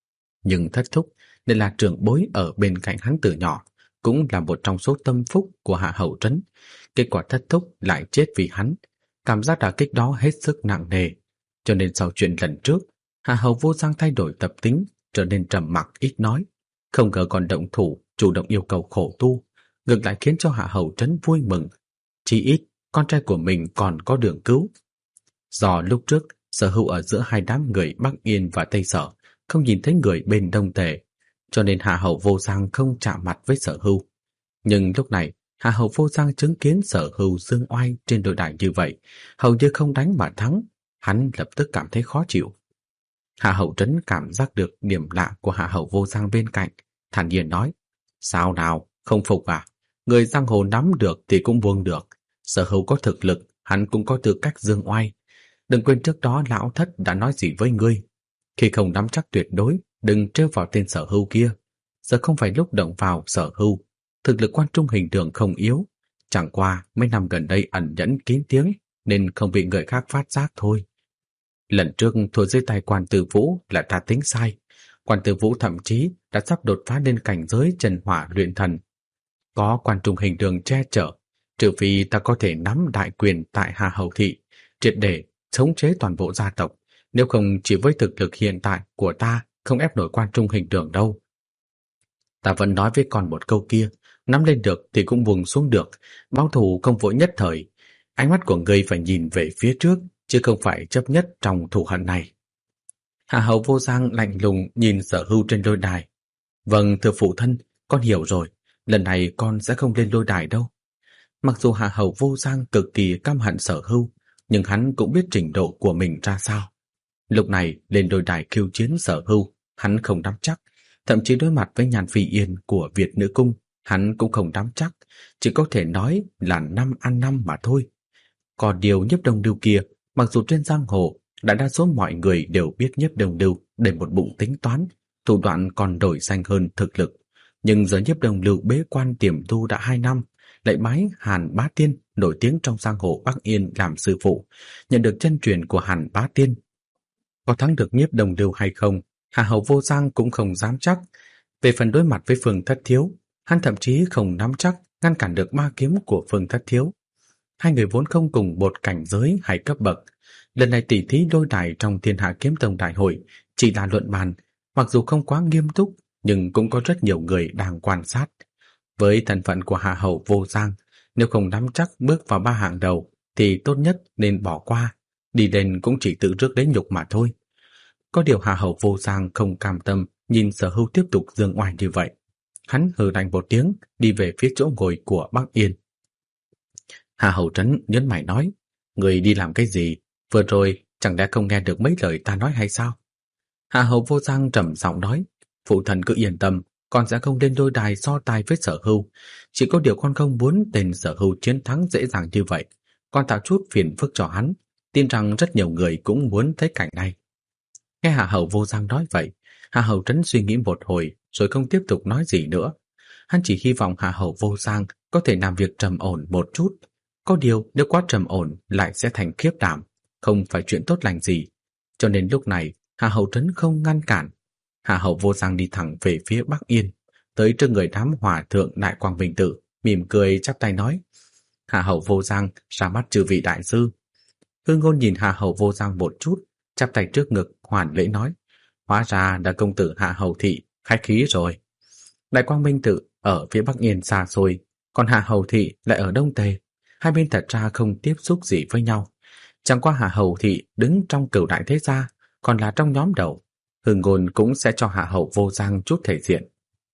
Nhưng Thất Thúc, đây là trưởng bối ở bên cạnh hắn từ nhỏ, cũng là một trong số tâm phúc của Hạ Hậu Trấn. Kết quả Thất Thúc lại chết vì hắn, cảm giác đả kích đó hết sức nặng nề. Cho nên sau chuyện lần trước, Hạ Hậu Vô Giang thay đổi tập tính, trở nên trầm mặc ít nói, không ngờ còn động thủ, chủ động yêu cầu khổ tu, ngược lại khiến cho Hạ Hậu Trấn vui mừng. Chỉ ít, con trai của mình còn có đường cứu. Do lúc trước, Sở Hưu ở giữa hai đám người Bắc Yên và Tây Sở, không nhìn thấy người bên Đông Tề, cho nên Hạ Hậu Vô Giang không chạm mặt với Sở Hưu. Nhưng lúc này, Hạ Hậu Vô Giang chứng kiến Sở Hưu dương oai trên đôi đài như vậy, hầu như không đánh mà thắng, hắn lập tức cảm thấy khó chịu. Hạ Hậu Trấn cảm giác được điểm lạ của Hạ Hậu Vô Giang bên cạnh, thản nhiên nói: "Sao nào, không phục à? Người giang hồ nắm được thì cũng buông được. Sở Hưu có thực lực, hắn cũng có tư cách dương oai. Đừng quên trước đó lão thất đã nói gì với ngươi. Khi không nắm chắc tuyệt đối, đừng trêu vào tên Sở Hưu kia. Giờ không phải lúc động vào Sở Hưu. Thực lực Quan Trung Hình Đường không yếu, chẳng qua mấy năm gần đây ẩn nhẫn kín tiếng nên không bị người khác phát giác thôi. Lần trước thua dưới tay Quan Tư Vũ là ta tính sai. Quan Tư Vũ thậm chí đã sắp đột phá lên cảnh giới Trần Hỏa luyện thần. Có Quan Trung Hình Đường che chở, trừ phi ta có thể nắm đại quyền tại Hà Hầu Thị, triệt để thống chế toàn bộ gia tộc. Nếu không, chỉ với thực lực hiện tại của ta không ép nổi Quan Trung Hình Đường đâu. Ta vẫn nói với con một câu kia, nắm lên được thì cũng buông xuống được, báo thù không vội nhất thời. Ánh mắt của ngươi phải nhìn về phía trước, chứ không phải chấp nhất trong thù hận này." Hạ Hầu Vô Giang lạnh lùng nhìn Sở Hưu trên lôi đài. "Vâng, thưa phụ thân, con hiểu rồi, lần này con sẽ không lên lôi đài đâu." Mặc dù Hạ Hầu Vô Giang cực kỳ căm hận Sở Hưu, nhưng hắn cũng biết trình độ của mình ra sao. Lúc này lên lôi đài khiêu chiến Sở Hưu, hắn không nắm chắc, thậm chí đối mặt với Nhan Phi Yên của Việt Nữ Cung, hắn cũng không nắm chắc, chỉ có thể nói là năm ăn năm mà thôi. Có điều Nhiếp Đông Lưu kia, mặc dù trên giang hồ đại đa số mọi người đều biết Nhiếp Đông Lưu để một bụng tính toán, thủ đoạn còn đổi danh hơn thực lực, nhưng giờ Nhiếp Đông Lưu bế quan tiềm tu đã hai năm, lại bái Hàn Bá Tiên nổi tiếng trong giang hồ Bắc Yên làm sư phụ, nhận được chân truyền của Hàn Bá Tiên. Có thắng được Nhiếp Đông Lưu hay không, Hạ Hầu Vô Giang cũng không dám chắc. Về phần đối mặt với Phương Thất Thiếu, hắn thậm chí không nắm chắc ngăn cản được ma kiếm của Phương Thất Thiếu. Hai người vốn không cùng một cảnh giới hay cấp bậc, lần này tỷ thí đôi đài trong Thiên Hạ Kiếm Tông đại hội chỉ là luận bàn, mặc dù không quá nghiêm túc, nhưng cũng có rất nhiều người đang quan sát. Với thân phận của Hạ Hầu Vô Giang, nếu không nắm chắc bước vào ba hạng đầu thì tốt nhất nên bỏ qua, đi lên cũng chỉ tự rước đến nhục mà thôi. Có điều Hạ Hầu Vô Giang không cam tâm nhìn Sở Hưu tiếp tục dương oai như vậy. Hắn hừ lạnh một tiếng, đi về phía chỗ ngồi của Bắc Yên. Hạ Hầu Trấn nhấn mày nói, người đi làm cái gì? Vừa rồi chẳng lẽ không nghe được mấy lời ta nói hay sao? Hạ Hầu Vô Giang trầm giọng nói, phụ thần cứ yên tâm, con sẽ không lên đôi đài so tài với Sở Hưu. Chỉ có điều con không muốn tên Sở Hưu chiến thắng dễ dàng như vậy. Con tạo chút phiền phức cho hắn, tin rằng rất nhiều người cũng muốn thấy cảnh này. Nghe Hạ Hầu Vô Giang nói vậy, Hạ Hầu Trấn suy nghĩ một hồi rồi không tiếp tục nói gì nữa. Hắn chỉ hy vọng Hạ Hầu Vô Giang có thể làm việc trầm ổn một chút. Có điều nếu quá trầm ổn lại sẽ thành khiếp đảm, không phải chuyện tốt lành gì. Cho nên lúc này Hạ Hầu Trấn không ngăn cản. Hạ Hầu Vô Giang đi thẳng về phía Bắc Yên, tới trước người đám hòa thượng Đại Quang Minh Tự, mỉm cười chắp tay nói, Hạ Hầu Vô Giang ra mắt chư vị đại sư. Hương Ngôn nhìn Hạ Hầu Vô Giang một chút, chắp tay trước ngực hoàn lễ nói, hóa ra là công tử Hạ Hầu Thị, khách khí rồi. Đại Quang Minh Tự ở phía Bắc Yên xa xôi, còn Hạ Hầu Thị lại ở Đông Tề. Hai bên thật ra không tiếp xúc gì với nhau. Chẳng qua Hạ Hầu Thị đứng trong Cửu Đại Thế Gia, còn là trong nhóm đầu. Hương Ngôn cũng sẽ cho Hạ Hầu Vô Giang chút thể diện.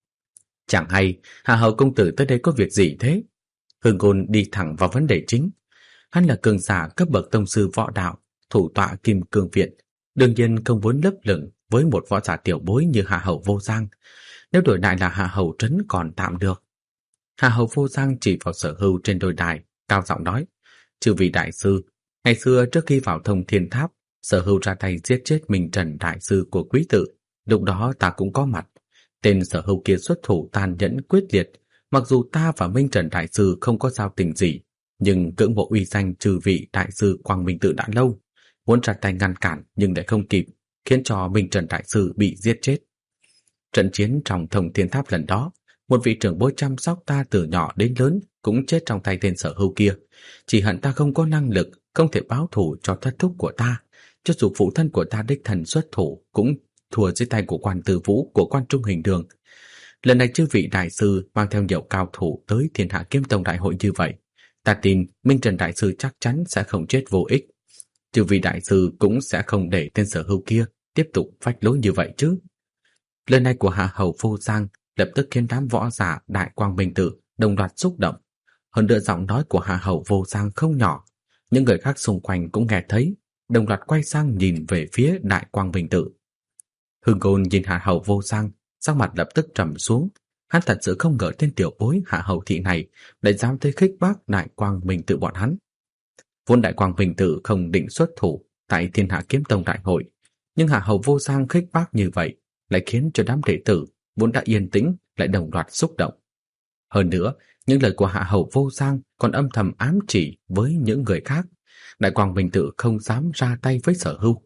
Chẳng hay Hạ Hầu công tử tới đây có việc gì thế? Hương Ngôn đi thẳng vào vấn đề chính. Hắn là cường giả cấp bậc tông sư võ đạo, thủ tọa Kim Cương Viện, đương nhiên không muốn lấp lửng với một võ giả tiểu bối như Hạ Hầu Vô Giang. Nếu đổi lại là Hạ Hầu Trấn còn tạm được. Hạ Hầu Vô Giang chỉ vào Sở Hưu trên đôi đài, cao giọng nói, chư vị đại sư, ngày xưa trước khi vào Thông Thiên Tháp, Sở Hưu ra tay giết chết Minh Trần đại sư của Quý Tự, lúc đó ta cũng có mặt. Tên Sở Hưu kia xuất thủ tàn nhẫn quyết liệt, mặc dù ta và Minh Trần đại sư không có giao tình gì, nhưng cưỡng bộ uy danh chư vị đại sư Quang Minh Tự đã lâu, muốn ra tay ngăn cản nhưng lại không kịp, khiến cho Minh Trần đại sư bị giết chết. Trận chiến trong Thông Thiên Tháp lần đó, một vị trưởng bối chăm sóc ta từ nhỏ đến lớn cũng chết trong tay tên Sở Hưu kia. Chỉ hận ta không có năng lực, không thể báo thù cho thất thúc của ta. Cho dù phụ thân của ta đích thần xuất thủ cũng thua dưới tay của Quan Tư Vũ của Quan Trung Hình Đường. Lần này chư vị đại sư mang theo nhiều cao thủ tới Thiên Hạ Kiếm Tông đại hội như vậy, ta tin Minh Trần đại sư chắc chắn sẽ không chết vô ích. Chư vị đại sư cũng sẽ không để tên Sở Hưu kia tiếp tục phách lối như vậy chứ. Lời này của Hạ Hầu Vô Giang lập tức khiến đám võ giả Đại Quang Minh Tự đồng loạt xúc động. Hơn nữa giọng nói của Hạ Hầu Vô Giang không nhỏ, những người khác xung quanh cũng nghe thấy, đồng loạt quay sang nhìn về phía Đại Quang Minh Tự. Hương Ngôn nhìn Hạ Hầu Vô Giang, sắc mặt lập tức trầm xuống. Hắn thật sự không ngờ tên tiểu bối Hạ Hầu Thị này lại dám tới khích bác Đại Quang Minh Tự bọn hắn. Vốn Đại Quang Minh Tự không định xuất thủ tại Thiên Hạ Kiếm Tông đại hội, nhưng Hạ Hầu Vô Giang khích bác như vậy lại khiến cho đám đệ tử vốn đã yên tĩnh lại đồng loạt xúc động. Hơn nữa, những lời của Hạ Hầu Vô Giang còn âm thầm ám chỉ với những người khác. Đại Quang Minh Tự không dám ra tay với Sở Hưu,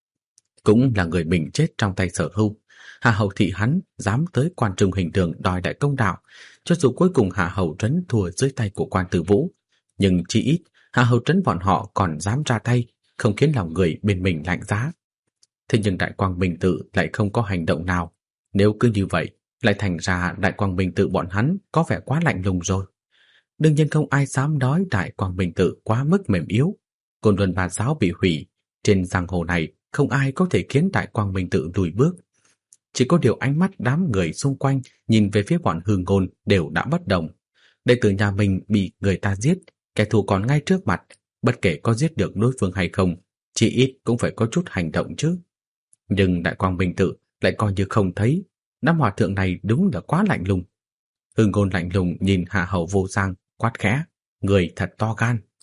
cũng là người mình chết trong tay Sở Hưu. Hạ Hầu Thị hắn dám tới Quan Trung Hình Đường đòi đại công đạo, cho dù cuối cùng Hạ Hầu Trấn thua dưới tay của Quan Tư Vũ, nhưng chỉ ít Hạ Hầu Trấn bọn họ còn dám ra tay, không khiến lòng người bên mình lạnh giá. Thế nhưng Đại Quang Minh Tự lại không có hành động nào. Nếu cứ như vậy, lại thành ra Đại Quang Minh Tự bọn hắn có vẻ quá lạnh lùng rồi. Đương nhiên không ai dám nói Đại Quang Minh Tự quá mức mềm yếu. Côn Luân Bà Giáo bị hủy, trên giang hồ này không ai có thể khiến Đại Quang Minh Tự lùi bước. Chỉ có điều ánh mắt đám người xung quanh nhìn về phía bọn Hương Ngôn đều đã bất đồng. Đệ tử nhà mình bị người ta giết, kẻ thù còn ngay trước mặt, bất kể có giết được đối phương hay không, chỉ ít cũng phải có chút hành động chứ. Nhưng Đại Quang Minh Tự lại coi như không thấy. Đám hòa thượng này đúng là quá lạnh lùng. Hương Ngôn lạnh lùng nhìn Hạ Hầu Vô Giang, quát khẽ, người thật to gan.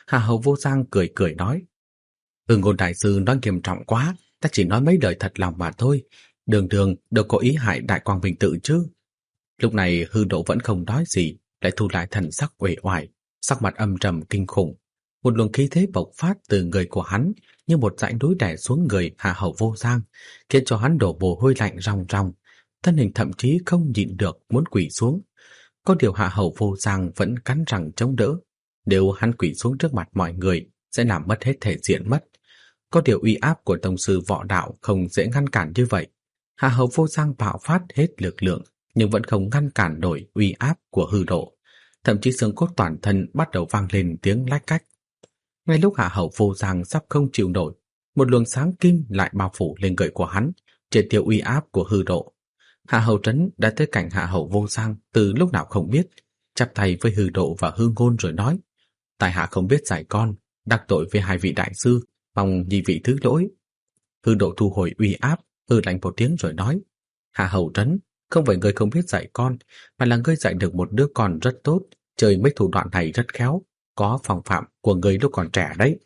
Hạ Hầu Vô Giang cười cười nói: "Ừ, Ngôn đại sư nói nghiêm trọng quá, ta chỉ nói mấy lời thật lòng mà thôi, đường đường đâu có ý hại Đại Quang Minh Tự chứ." Lúc này Hư Độ vẫn không nói gì, lại thu lại thần sắc uể oải, sắc mặt âm trầm kinh khủng. Một luồng khí thế bộc phát từ người của hắn như một dãy núi đè xuống người Hạ Hầu Vô Giang, khiến cho hắn đổ mồ hôi lạnh ròng ròng, thân hình thậm chí không nhịn được muốn quỳ xuống. Có điều Hạ Hầu Vô Giang vẫn cắn răng chống đỡ, nếu hắn quỳ xuống trước mặt mọi người sẽ làm mất hết thể diện mất. Có điều uy áp của tông sư võ đạo không dễ ngăn cản như vậy. Hạ Hầu Vô Giang bạo phát hết lực lượng, nhưng vẫn không ngăn cản nổi uy áp của Hư Độ, thậm chí xương cốt toàn thân bắt đầu vang lên tiếng lách cách. Ngay lúc Hạ Hầu Vô Giang sắp không chịu nổi, một luồng sáng kim lại bao phủ lên người của hắn, triệt tiêu uy áp của Hư Độ. Hạ Hầu Trấn đã tới cảnh Hạ Hầu Vô Giang từ lúc nào không biết, chắp tay với Hư Độ và Hư Ngôn rồi nói: "Tại hạ không biết dạy con, đắc tội với hai vị đại sư, mong nhị vị thứ lỗi." Hư Độ thu hồi uy áp, hừ lạnh một tiếng rồi nói: "Hạ Hầu Trấn, không phải ngươi không biết dạy con, mà là ngươi dạy được một đứa con rất tốt, chơi mấy thủ đoạn này rất khéo, có phong phạm của ngươi lúc còn trẻ đấy.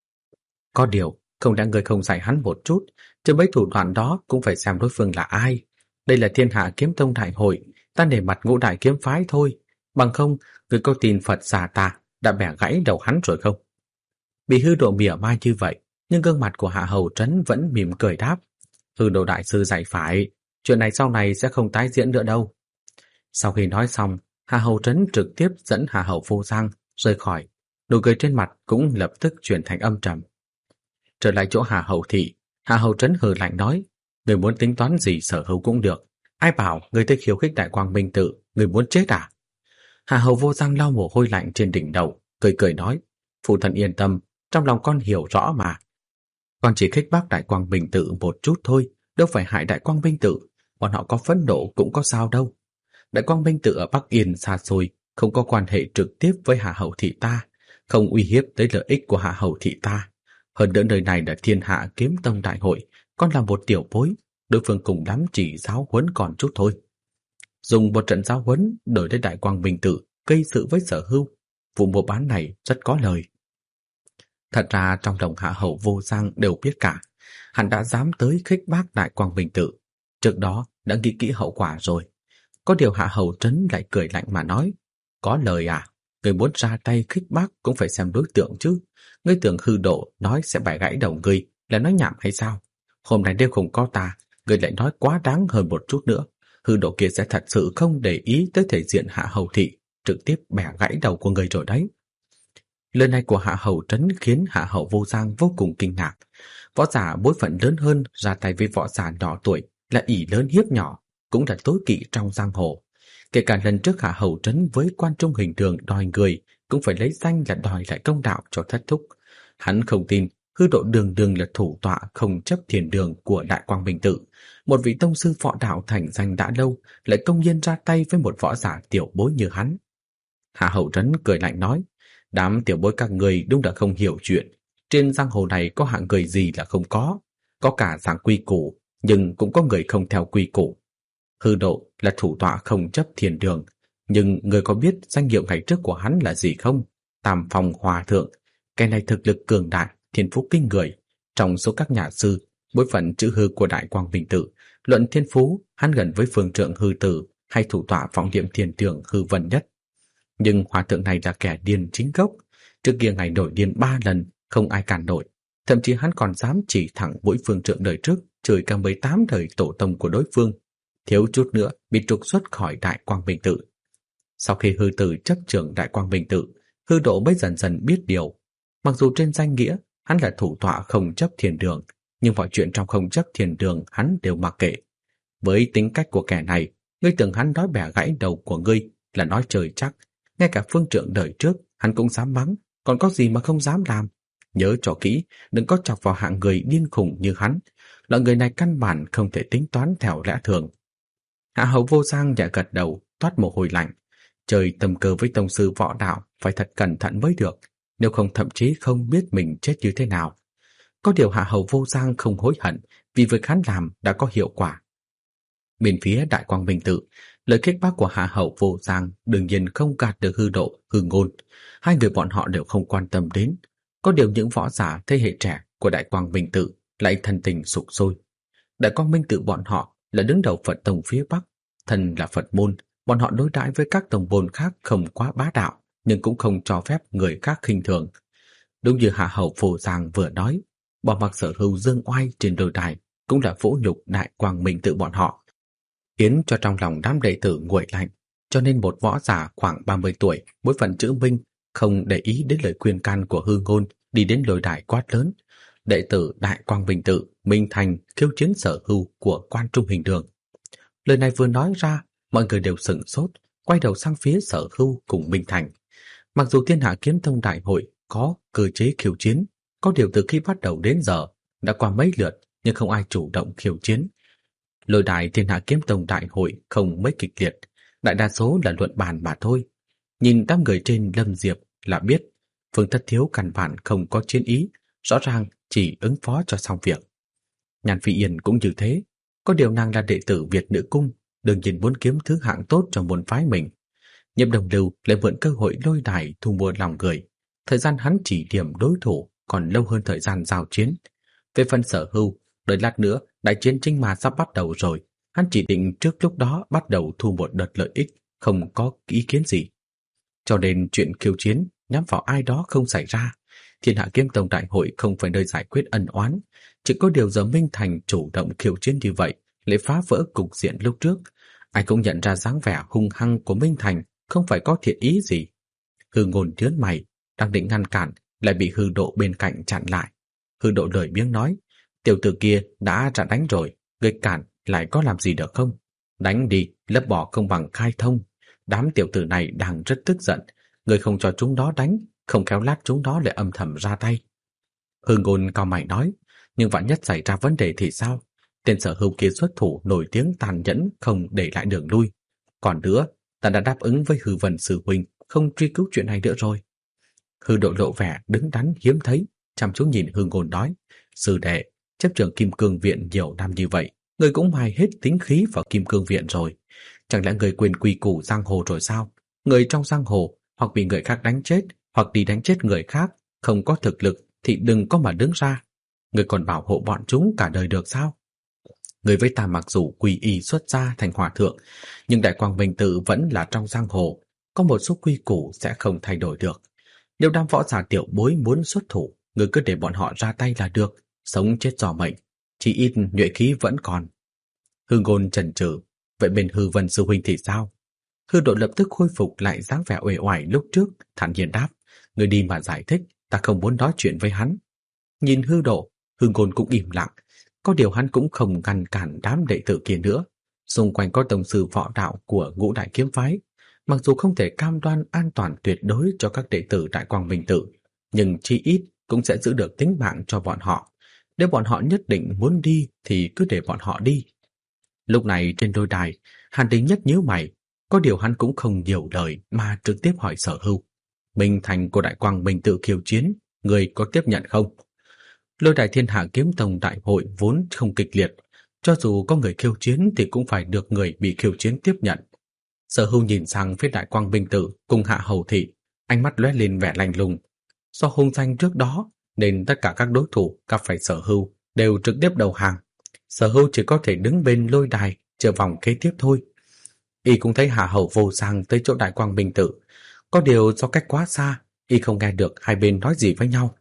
Có điều, không lẽ ngươi không dạy hắn một chút, chơi mấy thủ đoạn đó cũng phải xem đối phương là ai. Đây là Thiên Hạ Kiếm Tông đại hội, ta để mặt Ngũ Đại kiếm phái thôi, bằng không, ngươi có tin Phật giả ta đã bẻ gãy đầu hắn rồi không?" Bị Hư Độ mỉa mai như vậy, nhưng gương mặt của Hạ Hầu Trấn vẫn mỉm cười đáp: "Hư Độ đại sư dạy phải, chuyện này sau này sẽ không tái diễn nữa đâu." Sau khi nói xong, Hạ Hầu Trấn trực tiếp dẫn Hạ Hầu Vô Giang rời khỏi, nụ cười trên mặt cũng lập tức chuyển thành âm trầm. Trở lại chỗ Hạ Hầu thị, Hạ Hầu Trấn hừ lạnh nói: "Người muốn tính toán gì sở hữu cũng được, ai bảo người thích khiêu khích Đại Quang Minh Tự, người muốn chết à?" Hạ Hầu Vô Giang lau mồ hôi lạnh trên đỉnh đầu, cười cười nói: "Phụ thân yên tâm, trong lòng con hiểu rõ mà. Con chỉ khích bác Đại Quang Minh Tự một chút thôi, đâu phải hại Đại Quang Minh Tự, bọn họ có phẫn nộ cũng có sao đâu. Đại Quang Minh Tự ở Bắc Yên xa xôi, không có quan hệ trực tiếp với Hạ Hầu thị ta, không uy hiếp tới lợi ích của Hạ Hầu thị ta. Hơn nữa nơi này là Thiên Hạ Kiếm Tông đại hội, con là một tiểu bối, đối phương cùng lắm chỉ giáo huấn còn chút thôi. Dùng một trận giáo huấn đổi lấy Đại Quang Minh Tự, gây sự với Sở Hưu, vụ mua bán này rất có lời." Thật ra trong lòng Hạ Hầu Vô Giang đều biết cả, hắn đã dám tới khích bác Đại Quang Minh Tự, trước đó đã nghĩ kỹ hậu quả rồi. Có điều Hạ Hầu Trấn lại cười lạnh mà nói: "Có lời à? Người muốn ra tay khích bác cũng phải xem đối tượng chứ. Ngươi tưởng Hư Độ nói sẽ bẻ gãy đầu ngươi là nói nhảm hay sao? Hôm nay đêm không có ta, ngươi lại nói quá đáng hơn một chút nữa, Hư Độ kia sẽ thật sự không để ý tới thể diện Hạ Hầu thị, trực tiếp bẻ gãy đầu của ngươi rồi đấy." Lời này của Hạ Hầu Trấn khiến Hạ Hầu Vô Giang vô cùng kinh ngạc. Võ giả bối phận lớn hơn ra tay với võ giả nhỏ tuổi là ỷ lớn hiếp nhỏ, cũng là tối kỵ trong giang hồ. Kể cả lần trước Hạ Hầu Trấn với Quan Trung Hình Đường đòi người, cũng phải lấy danh là đòi lại công đạo cho thất thúc. Hắn không tin Hư Độ đường đường là thủ tọa không chấp thiền đường của Đại Quang Minh Tự, một vị tông sư võ đạo thành danh đã lâu, lại công nhiên ra tay với một võ giả tiểu bối như hắn. Hạ Hầu Trấn cười lạnh nói: "Đám tiểu bối các người đúng là không hiểu chuyện. Trên giang hồ này có hạng người gì là không có, có cả dạng quy củ, nhưng cũng có người không theo quy củ. Hư Độ là thủ tọa không chấp thiền đường, nhưng người có biết danh hiệu ngày trước của hắn là gì không? Tam Phong Hòa Thượng. Cái này thực lực cường đại, thiên phú kinh người. Trong số các nhà sư, bối phận chữ Hư của Đại Quang Minh Tự, luận thiên phú, hắn gần với phương trượng Hư Tử hay thủ tọa Phóng Niệm Thiền Đường Hư Vân nhất. Nhưng Hòa Thượng này là kẻ điên chính gốc, trước kia ngày nổi điên ba lần, không ai cản nổi. Thậm chí hắn còn dám chỉ thẳng mũi phương trượng đời trước, chửi cả mười tám đời tổ tông của đối phương, thiếu chút nữa bị trục xuất khỏi Đại Quang Minh Tự. Sau khi Hư Tử chấp trưởng Đại Quang Minh Tự, Hư Độ mới dần dần biết điều. Mặc dù trên danh nghĩa hắn là thủ tọa không chấp thiền đường, nhưng mọi chuyện trong không chấp thiền đường hắn đều mặc kệ. Với tính cách của kẻ này, ngươi tưởng hắn nói bẻ gãy đầu của ngươi là nói trời chắc. Ngay cả phương trượng đời trước hắn cũng dám mắng, còn có gì mà không dám làm. Nhớ cho kỹ, đừng có chọc vào hạng người điên khủng như hắn. Loại người này căn bản không thể tính toán theo lẽ thường. Hạ Hầu Vô Giang nhẹ gật đầu, toát mồ hôi lạnh. Chơi tầm cơ với tông sư võ đạo phải thật cẩn thận mới được, nếu không thậm chí không biết mình chết như thế nào. Có điều Hạ Hầu Vô Giang không hối hận, vì việc hắn làm đã có hiệu quả. Bên phía Đại Quang Minh Tự, Lời khích bác của Hạ Hậu Vô Giang đương nhiên không gạt được Hư Độ, Hư Ngôn. Hai người bọn họ đều không quan tâm đến. Có điều những võ giả thế hệ trẻ của Đại Quang Minh Tự lại thân tình sục sôi. Đại Quang Minh Tự bọn họ là đứng đầu Phật tông phía Bắc, thân là Phật môn, bọn họ đối đãi với các tông môn khác không quá bá đạo, nhưng cũng không cho phép người khác khinh thường. Đúng như Hạ Hậu Vô Giang vừa nói, bỏ mặc Sở Hưu dương oai trên đồi đài cũng là vỗ nhục Đại Quang Minh Tự bọn họ, khiến cho trong lòng đám đệ tử nguội lạnh. Cho nên một võ giả khoảng ba mươi tuổi, bối phận chữ Minh, không để ý đến lời khuyên can của Hư Ngôn, đi đến lôi đài quát lớn: đệ tử Đại Quang Minh Tự Minh Thành khiêu chiến Sở Hưu của Quan Trung Hình Đường. Lời này vừa nói ra, mọi người đều sửng sốt, quay đầu sang phía Sở Hưu cùng Minh Thành. Mặc dù Thiên Hạ Kiếm Tông đại hội có cơ chế khiêu chiến, có điều từ khi bắt đầu đến giờ đã qua mấy lượt nhưng không ai chủ động khiêu chiến. Lôi đài Thiên Hạ Kiếm Tông đại hội không mấy kịch liệt, đại đa số là luận bàn mà thôi. Nhìn đám người trên Lâm Diệp là biết, Phương Thất Thiếu căn bản không có chiến ý, rõ ràng chỉ ứng phó cho xong việc. Nhan Phi Yên cũng như thế, có điều nàng là đệ tử Việt Nữ Cung, đương nhiên muốn kiếm thứ hạng tốt cho môn phái mình. Nhiếp Đồng Lưu lại mượn cơ hội lôi đài thu mua lòng người, thời gian hắn chỉ điểm đối thủ còn lâu hơn thời gian giao chiến. Về phần Sở Hưu, đợi lát nữa đại chiến chính mà sắp bắt đầu rồi, hắn chỉ định trước lúc đó bắt đầu thu một đợt lợi ích, không có ý kiến gì. Cho nên chuyện khiêu chiến nhắm vào ai đó không xảy ra. Thiên Hạ Kiếm Tông đại hội không phải nơi giải quyết ân oán, chỉ có điều giờ Minh Thành chủ động khiêu chiến như vậy lại phá vỡ cục diện lúc trước. Ai cũng nhận ra dáng vẻ hung hăng của Minh Thành không phải có thiện ý gì. Hư Ngôn nhớn mày, đang định ngăn cản lại bị Hư Độ bên cạnh chặn lại. Hư Độ lười biếng nói: tiểu tử kia đã ra đánh rồi, người cản lại có làm gì được không? Đánh đi, lấp bỏ không bằng khai thông. Đám tiểu tử này đang rất tức giận, người không cho chúng đó đánh, không khéo lát chúng đó lại âm thầm ra tay. Hư Ngôn cao mày nói: nhưng vạn nhất xảy ra vấn đề thì sao? Tên Sở Hưu kia xuất thủ nổi tiếng tàn nhẫn, không để lại đường lui. Còn nữa, ta đã đáp ứng với Hư Vân sư huynh không truy cứu chuyện này nữa rồi. Hư Độ lộ vẻ đứng đắn hiếm thấy, chăm chú nhìn Hư Ngôn nói: sư đệ, chấp trưởng Kim Cương Viện nhiều năm như vậy, người cũng mài hết tính khí vào Kim Cương Viện rồi. Chẳng lẽ người quên quy củ giang hồ rồi sao? Người trong giang hồ hoặc bị người khác đánh chết, hoặc đi đánh chết người khác, không có thực lực thì đừng có mà đứng ra. Người còn bảo hộ bọn chúng cả đời được sao? Người với ta mặc dù quy y xuất gia thành hòa thượng, nhưng Đại Quang Minh Tự vẫn là trong giang hồ, có một số quy củ sẽ không thay đổi được. Nếu đám võ giả tiểu bối muốn xuất thủ, người cứ để bọn họ ra tay là được, sống chết do mệnh, chỉ ít nhuệ khí vẫn còn. Hư Ngôn chần chừ: vậy bên Hư Vân sư huynh thì sao? Hư Độ lập tức khôi phục lại dáng vẻ uể oải lúc trước, thản nhiên đáp: người đi mà giải thích, ta không muốn nói chuyện với hắn. Nhìn Hư Độ, Hư Ngôn cũng im lặng, có điều hắn cũng không ngăn cản đám đệ tử kia nữa. Xung quanh có tông sư võ đạo của Ngũ Đại Kiếm Phái, mặc dù không thể cam đoan an toàn tuyệt đối cho các đệ tử Đại Quang Minh Tự, nhưng chi ít cũng sẽ giữ được tính mạng cho bọn họ. Nếu bọn họ nhất định muốn đi thì cứ để bọn họ đi. Lúc này trên đôi đài, Hàn Đình Nhất nhíu mày, có điều hắn cũng không nhiều lời mà trực tiếp hỏi Sở Hưu: Minh Thành của Đại Quang Minh Tự khiêu chiến, người có tiếp nhận không? Lôi đài Thiên Hạ Kiếm Tông đại hội vốn không kịch liệt, cho dù có người khiêu chiến thì cũng phải được người bị khiêu chiến tiếp nhận. Sở Hưu nhìn sang phía Đại Quang Minh Tự cùng Hạ Hầu Thị, ánh mắt lóe lên vẻ lạnh lùng. Do hung danh trước đó nên tất cả các đối thủ gặp phải Sở Hưu đều trực tiếp đầu hàng. Sở Hưu chỉ có thể đứng bên lôi đài chờ vòng kế tiếp thôi. Y cũng thấy Hạ Hầu Vô Giang tới chỗ Đại Quang Minh Tự, có điều do cách quá xa, y không nghe được hai bên nói gì với nhau.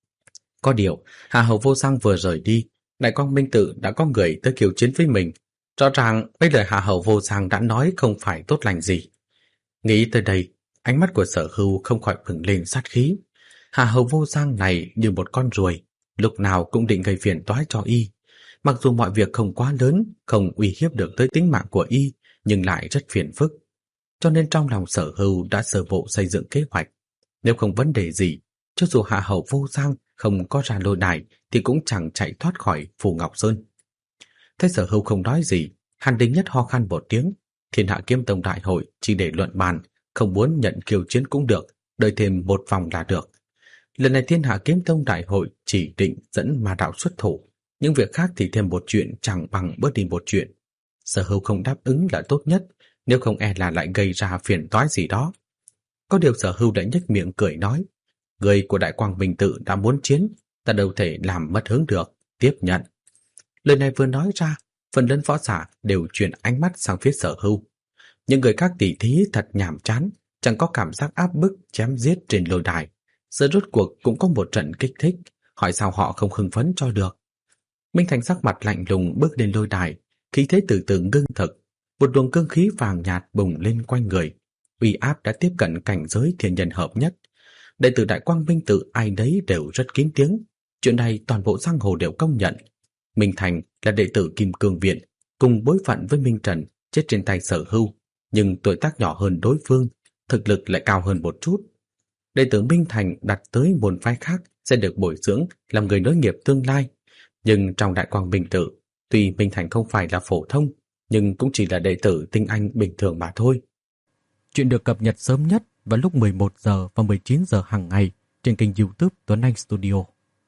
Có điều Hạ Hầu Vô Giang vừa rời đi, Đại Quang Minh Tự đã có người tới khiêu chiến với mình. Rõ ràng mấy lời Hạ Hầu Vô Giang đã nói không phải tốt lành gì. Nghĩ tới đây, ánh mắt của Sở Hưu không khỏi bừng lên sát khí. Hạ Hầu Vô Giang này như một con ruồi, lúc nào cũng định gây phiền toái cho y. Mặc dù mọi việc không quá lớn, không uy hiếp được tới tính mạng của y, nhưng lại rất phiền phức. Cho nên trong lòng Sở Hưu đã sơ bộ xây dựng kế hoạch. Nếu không vấn đề gì, cho dù Hạ Hầu Vô Giang không có ra lôi đài thì cũng chẳng chạy thoát khỏi Phù Ngọc Sơn. Thấy Sở Hưu không nói gì, Hàn Đình Nhất ho khan một tiếng. Thiên Hạ Kiếm Tông đại hội chỉ để luận bàn, không muốn nhận khiêu chiến cũng được, đợi thêm một vòng là được. Lần này Thiên Hạ Kiếm Tông đại hội chỉ định dẫn Ma Đạo xuất thủ, những việc khác thì thêm một chuyện chẳng bằng bớt đi một chuyện. Sở Hưu không đáp ứng là tốt nhất, nếu không e là lại gây ra phiền toái gì đó. Có điều Sở Hưu đã nhếch miệng cười nói, người của Đại Quang Minh Tự đã muốn chiến, ta đâu thể làm mất hứng được, tiếp nhận. Lời này vừa nói ra, phần lớn võ giả đều chuyển ánh mắt sang phía Sở Hưu. Những người khác tỉ thí thật nhàm chán, chẳng có cảm giác áp bức chém giết trên lôi đài. Giờ rốt cuộc cũng có một trận kích thích, hỏi sao họ không hưng phấn cho được. Minh Thành sắc mặt lạnh lùng bước lên lôi đài, khí thế từ từ ngưng thực, một luồng cương khí vàng nhạt bùng lên quanh người, uy áp đã tiếp cận cảnh giới thiên nhân hợp nhất. Đệ tử Đại Quang Minh Tự ai đấy đều rất kín tiếng, chuyện này toàn bộ giang hồ đều công nhận. Minh Thành là đệ tử Kim Cương Viện, cùng bối phận với Minh Trần, chết trên tay Sở Hưu, nhưng tuổi tác nhỏ hơn đối phương, thực lực lại cao hơn một chút. Đệ tử Minh Thành đặt tới môn phái khác sẽ được bồi dưỡng làm người nối nghiệp tương lai, nhưng trong Đại Quang Minh Tự, tuy Minh Thành không phải là phổ thông, nhưng cũng chỉ là đệ tử tinh anh bình thường mà thôi. Chuyện được cập nhật sớm nhất vào lúc mười một giờ và mười chín giờ hàng ngày trên kênh YouTube Tuấn Anh Studio.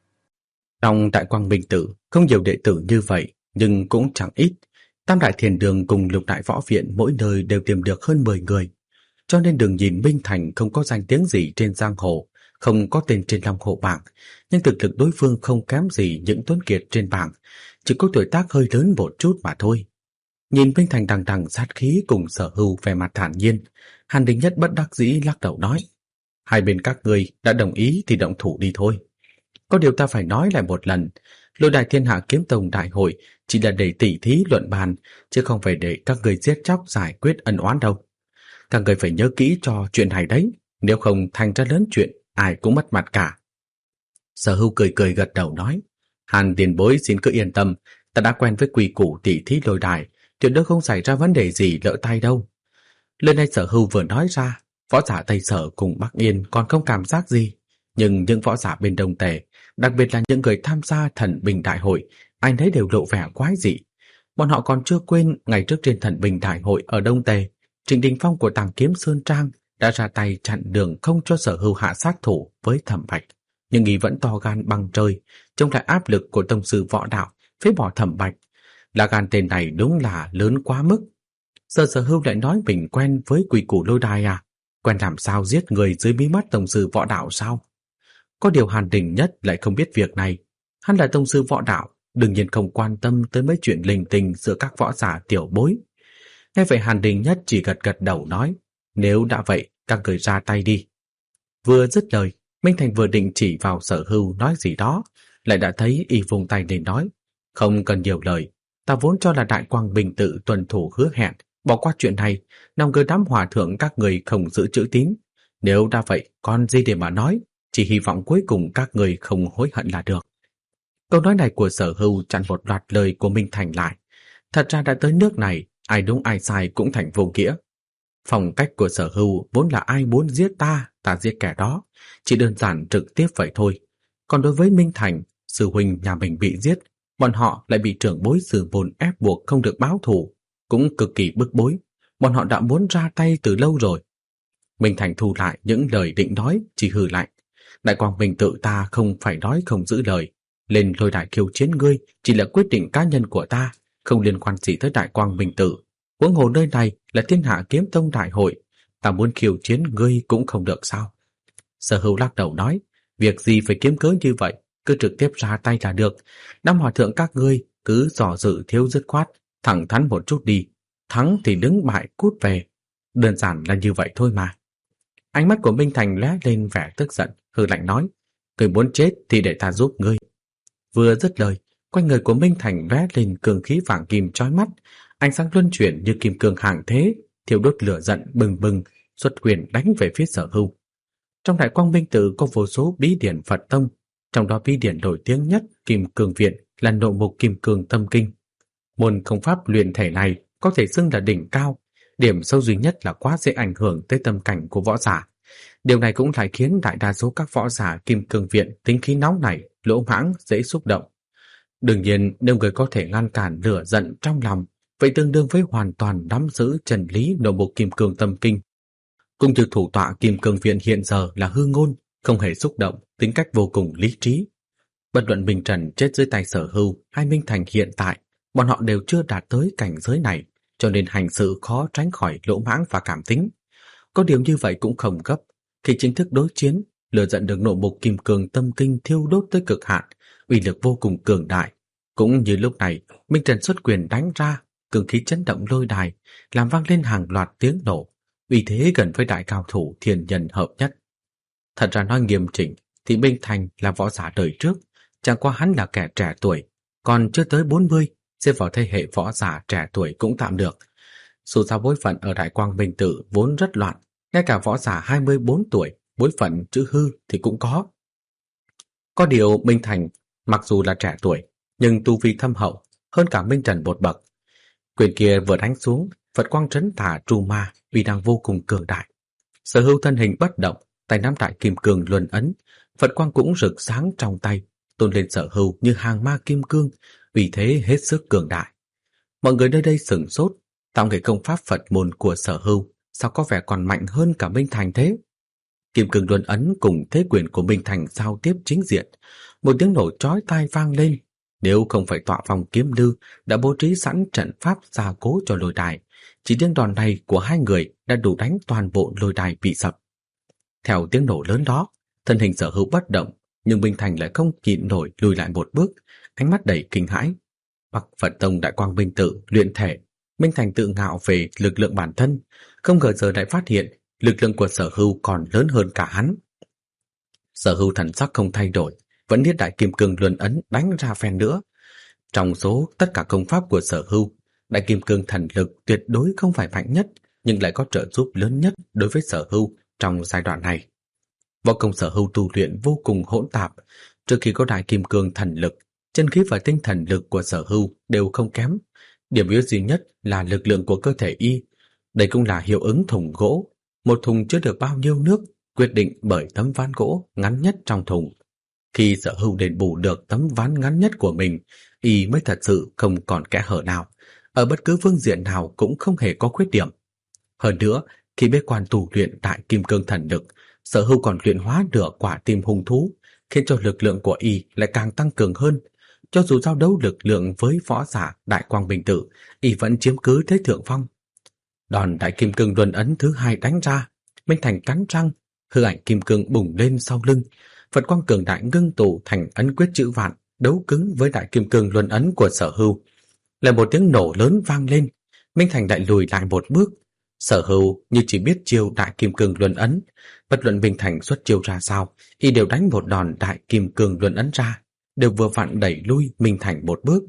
Trong Đại Quang Minh Tự không nhiều đệ tử như vậy, nhưng cũng chẳng ít. Tam Đại Thiền Đường cùng Lục Đại Võ Viện mỗi nơi đều tìm được hơn mười người. Cho nên đừng nhìn Minh Thành không có danh tiếng gì trên giang hồ, không có tên trên Long Hồ bảng, nhưng thực lực đối phương không kém gì những tuấn kiệt trên bảng, chỉ có tuổi tác hơi lớn một chút mà thôi. Nhìn Minh Thành đằng đằng sát khí cùng Sở Hưu vẻ mặt thản nhiên, Hàn Đình Nhất bất đắc dĩ lắc đầu nói, hai bên các người đã đồng ý thì động thủ đi thôi. Có điều ta phải nói lại một lần, Lôi Đài Thiên Hạ Kiếm Tông đại hội chỉ là để tỉ thí luận bàn, chứ không phải để các người giết chóc giải quyết ân oán đâu. Các người phải nhớ kỹ cho chuyện này đấy, nếu không thành ra lớn chuyện, ai cũng mất mặt cả. Sở Hưu cười cười gật đầu nói, Hàn tiền bối xin cứ yên tâm, ta đã quen với quy củ tỉ thí lôi đài, tuyệt đối không xảy ra vấn đề gì lỡ tay đâu. Lần này Sở Hưu vừa nói ra, võ giả Tây Sở cùng Bắc Yên còn không cảm giác gì, nhưng những võ giả bên Đông Tề, đặc biệt là những người tham gia Thần Bình Đại hội, anh thấy đều lộ vẻ quái dị. Bọn họ còn chưa quên ngày trước trên Thần Bình Đại hội ở Đông Tề, Trịnh Đình Phong của Tàng Kiếm Sơn Trang đã ra tay chặn đường không cho Sở Hưu hạ sát thủ với Thẩm Bạch, nhưng y vẫn to gan bằng trời, chống lại áp lực của tông sư võ đạo, phế bỏ Thẩm Bạch. Là gan tên này đúng là lớn quá mức. Giờ Sở Hưu lại nói mình quen với quy củ lôi đài à? Quen làm sao giết người dưới mí mắt tông sư võ đạo sao? Có điều Hàn Đình Nhất lại không biết việc này. Hắn là tông sư võ đạo, đương nhiên không quan tâm tới mấy chuyện linh tinh giữa các võ giả tiểu bối. Nghe vậy Hàn Đình Nhất chỉ gật gật đầu nói, nếu đã vậy, các người ra tay đi. Vừa dứt lời, Minh Thành vừa định chỉ vào Sở Hưu nói gì đó, lại đã thấy y vùng tay lên nói, không cần nhiều lời, ta vốn cho là Đại Quang Bình Tự tuân thủ hứa hẹn, bỏ qua chuyện này, nằm cơ đám hòa thượng các người không giữ chữ tín. Nếu đã vậy, còn gì để mà nói, chỉ hy vọng cuối cùng các người không hối hận là được. Câu nói này của Sở Hưu chặn một loạt lời của Minh Thành lại. Thật ra đã tới nước này, ai đúng ai sai cũng thành vô nghĩa. Phong cách của Sở Hưu vốn là ai muốn giết ta, ta giết kẻ đó, chỉ đơn giản trực tiếp vậy thôi. Còn đối với Minh Thành, sư huynh nhà mình bị giết, bọn họ lại bị trưởng bối sư môn ép buộc không được báo thù, cũng cực kỳ bức bối. Bọn họ đã muốn ra tay từ lâu rồi. Minh Thành thu lại những lời định nói, chỉ hừ lạnh. Đại Quang Minh Tự ta không phải nói không giữ lời. Lên lôi đài khiêu chiến ngươi chỉ là quyết định cá nhân của ta, không liên quan gì tới Đại Quang Minh Tự. Huống hồ nơi này là Thiên Hạ Kiếm Tông đại hội, ta muốn khiêu chiến ngươi cũng không được sao? Sở Hưu lắc đầu nói, việc gì phải kiếm cớ như vậy, cứ trực tiếp ra tay là được. Năm hòa thượng các ngươi cứ dò dự thiếu dứt khoát, thẳng thắn một chút đi, thắng thì đứng bại cút về. Đơn giản là như vậy thôi mà. Ánh mắt của Minh Thành lóe lên vẻ tức giận, hừ lạnh nói, ngươi muốn chết thì để ta giúp ngươi. Vừa dứt lời, quanh người của Minh Thành lóe lên cường khí vàng kim chói mắt, ánh sáng luân chuyển như kim cương hàng thế, thiêu đốt lửa giận bừng bừng, xuất quyền đánh về phía Sở Hưu. Trong Đại Quang Minh Tự có vô số bí điển Phật tông, trong đó bí điển nổi tiếng nhất Kim Cương Viện là Nội Mục Kim Cương Tâm Kinh. Môn công pháp luyện thể này có thể xưng là đỉnh cao, điểm sâu duy nhất là quá dễ ảnh hưởng tới tâm cảnh của võ giả. Điều này cũng lại khiến đại đa số các võ giả Kim Cương Viện tính khí nóng nảy, lỗ mãng, dễ xúc động. Đương nhiên, nếu người có thể ngăn cản lửa giận trong lòng, vậy tương đương với hoàn toàn nắm giữ chân lý Nội Mục Kim Cương Tâm Kinh. Cũng như thủ tọa Kim Cương Viện hiện giờ là Hư Ngôn, không hề xúc động, tính cách vô cùng lý trí. Bất luận Minh Trần chết dưới tay Sở Hưu hay Minh Thành hiện tại, bọn họ đều chưa đạt tới cảnh giới này, cho nên hành sự khó tránh khỏi lỗ mãng và cảm tính. Có điều như vậy cũng không gấp. Khi chính thức đối chiến, lửa giận được nộ mục kim cương tâm kinh thiêu đốt tới cực hạn, uy lực vô cùng cường đại. Cũng như lúc này, Minh Trần xuất quyền đánh ra, cường khí chấn động lôi đài, làm vang lên hàng loạt tiếng nổ, uy thế gần với đại cao thủ thiên nhân hợp nhất. Thật ra nói nghiêm chỉnh, thì Minh Thành là võ giả đời trước, chẳng qua hắn là kẻ trẻ tuổi, còn chưa tới bốn mươi, xếp vào thế hệ võ giả trẻ tuổi cũng tạm được. Dù sao bối phận ở Đại Quang Minh Tự vốn rất loạn, ngay cả võ giả hai mươi bốn tuổi, bối phận chữ hư thì cũng có. Có điều Minh Thành, mặc dù là trẻ tuổi, nhưng tu vi thâm hậu, hơn cả Minh Trần một bậc. Quyền kia vừa đánh xuống, Phật quang trấn tả trù ma, uy năng vô cùng cường đại. Sở Hưu thân hình bất động, tay nắm đại kim cương luân ấn, Phật quang cũng rực sáng trong tay, tôn lên Sở Hưu như hàng ma kim cương, uy thế hết sức cường đại. Mọi người nơi đây sửng sốt, tạo nghệ công pháp Phật môn của Sở Hưu sao có vẻ còn mạnh hơn cả Minh Thành thế? Kim cương luân ấn cùng thế quyền của Minh Thành giao tiếp chính diện, một tiếng nổ chói tai vang lên. Nếu không phải tọa phòng kiếm lư đã bố trí sẵn trận pháp gia cố cho lôi đài, chỉ tiếng đòn này của hai người đã đủ đánh toàn bộ lôi đài bị sập. Theo tiếng nổ lớn đó, thân hình Sở Hưu bất động, nhưng Minh Thành lại không nhịn nổi lùi lại một bước, ánh mắt đầy kinh hãi. Bắc Phật Tông Đại Quang Minh Tự luyện thể, Minh Thành tự ngạo về lực lượng bản thân, không ngờ giờ lại phát hiện lực lượng của Sở Hưu còn lớn hơn cả hắn. Sở Hưu thần sắc không thay đổi, vẫn niết đại kim cương luân ấn đánh ra phen nữa. Trong số tất cả công pháp của Sở Hưu, đại kim cương thần lực tuyệt đối không phải mạnh nhất, nhưng lại có trợ giúp lớn nhất đối với Sở Hưu trong giai đoạn này. Võ công Sở Hưu tu luyện vô cùng hỗn tạp, trước khi có đại kim cương thần lực, chân khí và tinh thần lực của Sở Hưu đều không kém. Điểm yếu duy nhất là lực lượng của cơ thể y. Đây cũng là hiệu ứng thùng gỗ. Một thùng chứa được bao nhiêu nước quyết định bởi tấm ván gỗ ngắn nhất trong thùng. Khi Sở Hưu đền bù được tấm ván ngắn nhất của mình, y mới thật sự không còn kẽ hở nào. Ở bất cứ phương diện nào cũng không hề có khuyết điểm. Hơn nữa, khi bế quan tu luyện đại kim cương thần lực, Sở Hưu còn luyện hóa được quả tim hung thú, khiến cho lực lượng của y lại càng tăng cường hơn. Cho dù giao đấu lực lượng với võ giả Đại Quang Minh Tự, y vẫn chiếm cứ thế thượng phong. Đòn đại kim cương luân ấn thứ hai đánh ra, Minh Thành cắn răng, hư ảnh kim cương bùng lên sau lưng, Phật quang cường đại ngưng tụ thành ấn quyết chữ vạn, đấu cứng với đại kim cương luân ấn của Sở Hưu. Lại một tiếng nổ lớn vang lên, Minh Thành lại lùi lại một bước. Sở Hưu như chỉ biết chiêu đại kim cương luân ấn, bất luận Minh Thành xuất chiêu ra sao, y đều đánh một đòn đại kim cương luân ấn ra, đều vừa vặn đẩy lui Minh Thành một bước.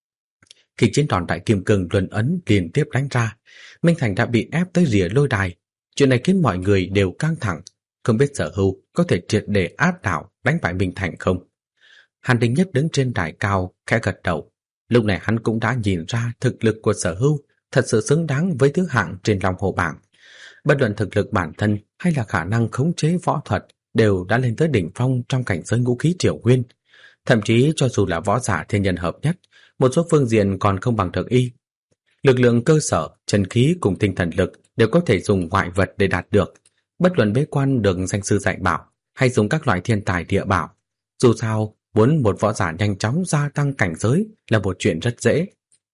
Khi chiến đòn đại kim cương luân ấn liên tiếp đánh ra, Minh Thành đã bị ép tới rìa lôi đài. Chuyện này khiến mọi người đều căng thẳng, không biết Sở Hưu có thể triệt để áp đảo đánh bại Minh Thành không. Hàn Đình Nhất đứng trên đài cao khẽ gật đầu. Lúc này hắn cũng đã nhìn ra thực lực của Sở Hưu thật sự xứng đáng với thứ hạng trên Long Hồ bảng. Bất luận thực lực bản thân hay là khả năng khống chế võ thuật đều đã lên tới đỉnh phong trong cảnh giới ngũ khí triều nguyên. Thậm chí cho dù là võ giả thiên nhân hợp nhất, một số phương diện còn không bằng được y. Lực lượng cơ sở, chân khí cùng tinh thần lực đều có thể dùng ngoại vật để đạt được. Bất luận bế quan được danh sư dạy bảo hay dùng các loại thiên tài địa bảo, dù sao muốn một võ giả nhanh chóng gia tăng cảnh giới là một chuyện rất dễ.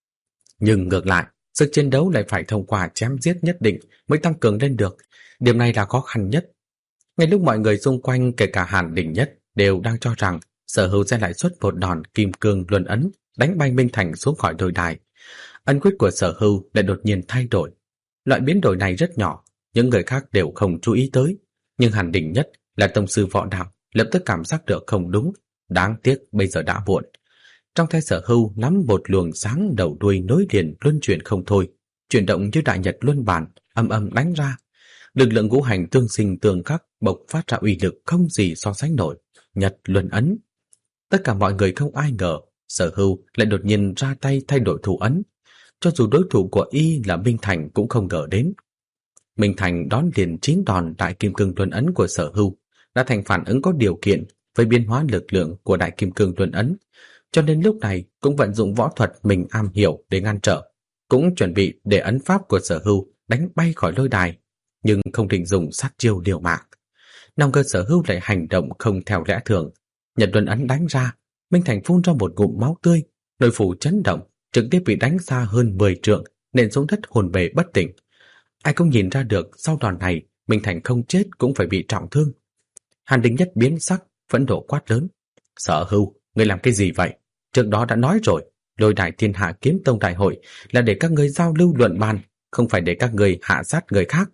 Nhưng ngược lại, sức chiến đấu lại phải thông qua chém giết nhất định mới tăng cường lên được. Điểm này là khó khăn nhất. Ngay lúc mọi người xung quanh, kể cả Hàn Đình Nhất, đều đang cho rằng Sở Hưu sẽ lại xuất một đòn kim cương luân ấn đánh bay Minh Thành xuống khỏi đồi đài, ấn quyết của Sở Hưu lại đột nhiên thay đổi. Loại biến đổi này rất nhỏ, những người khác đều không chú ý tới, nhưng Hàn Đình Nhất là tông sư võ đạo, lập tức cảm giác được không đúng. Đáng tiếc bây giờ đã muộn. Trong tay Sở Hưu nắm một luồng sáng đầu đuôi nối liền luân chuyển không thôi, chuyển động như đại nhật luân bản, âm âm đánh ra. Lực lượng ngũ hành tương sinh tương khắc bộc phát ra uy lực không gì so sánh nổi. Nhật luân ấn. Tất cả mọi người không ai ngờ Sở Hưu lại đột nhiên ra tay thay đổi thủ ấn. Cho dù đối thủ của y là Minh Thành cũng không ngờ đến. Minh Thành đón liền chín đòn đại kim cương luân ấn của Sở Hưu, đã thành phản ứng có điều kiện với biến hóa lực lượng của đại kim cương luân ấn, cho nên lúc này cũng vận dụng võ thuật mình am hiểu để ngăn trở, cũng chuẩn bị để ấn pháp của Sở Hưu đánh bay khỏi lôi đài, nhưng không định dùng sát chiêu liều mạng. Nào ngờ Sở Hưu lại hành động không theo lẽ thường. Nhật luân ấn đánh ra, Minh Thành phun ra một ngụm máu tươi, nội phủ chấn động, trực tiếp bị đánh xa hơn mười trượng, nện xuống đất hồn bể bất tỉnh. Ai cũng nhìn ra được sau đòn này Minh Thành không chết cũng phải bị trọng thương. Hàn Đình Nhất biến sắc, phẫn nộ quát lớn: Sở Hưu, ngươi làm cái gì vậy? Trước đó đã nói rồi, Lôi Đài Thiên Hạ Kiếm Tông đại hội là để các ngươi giao lưu luận bàn, không phải để các ngươi hạ sát người khác.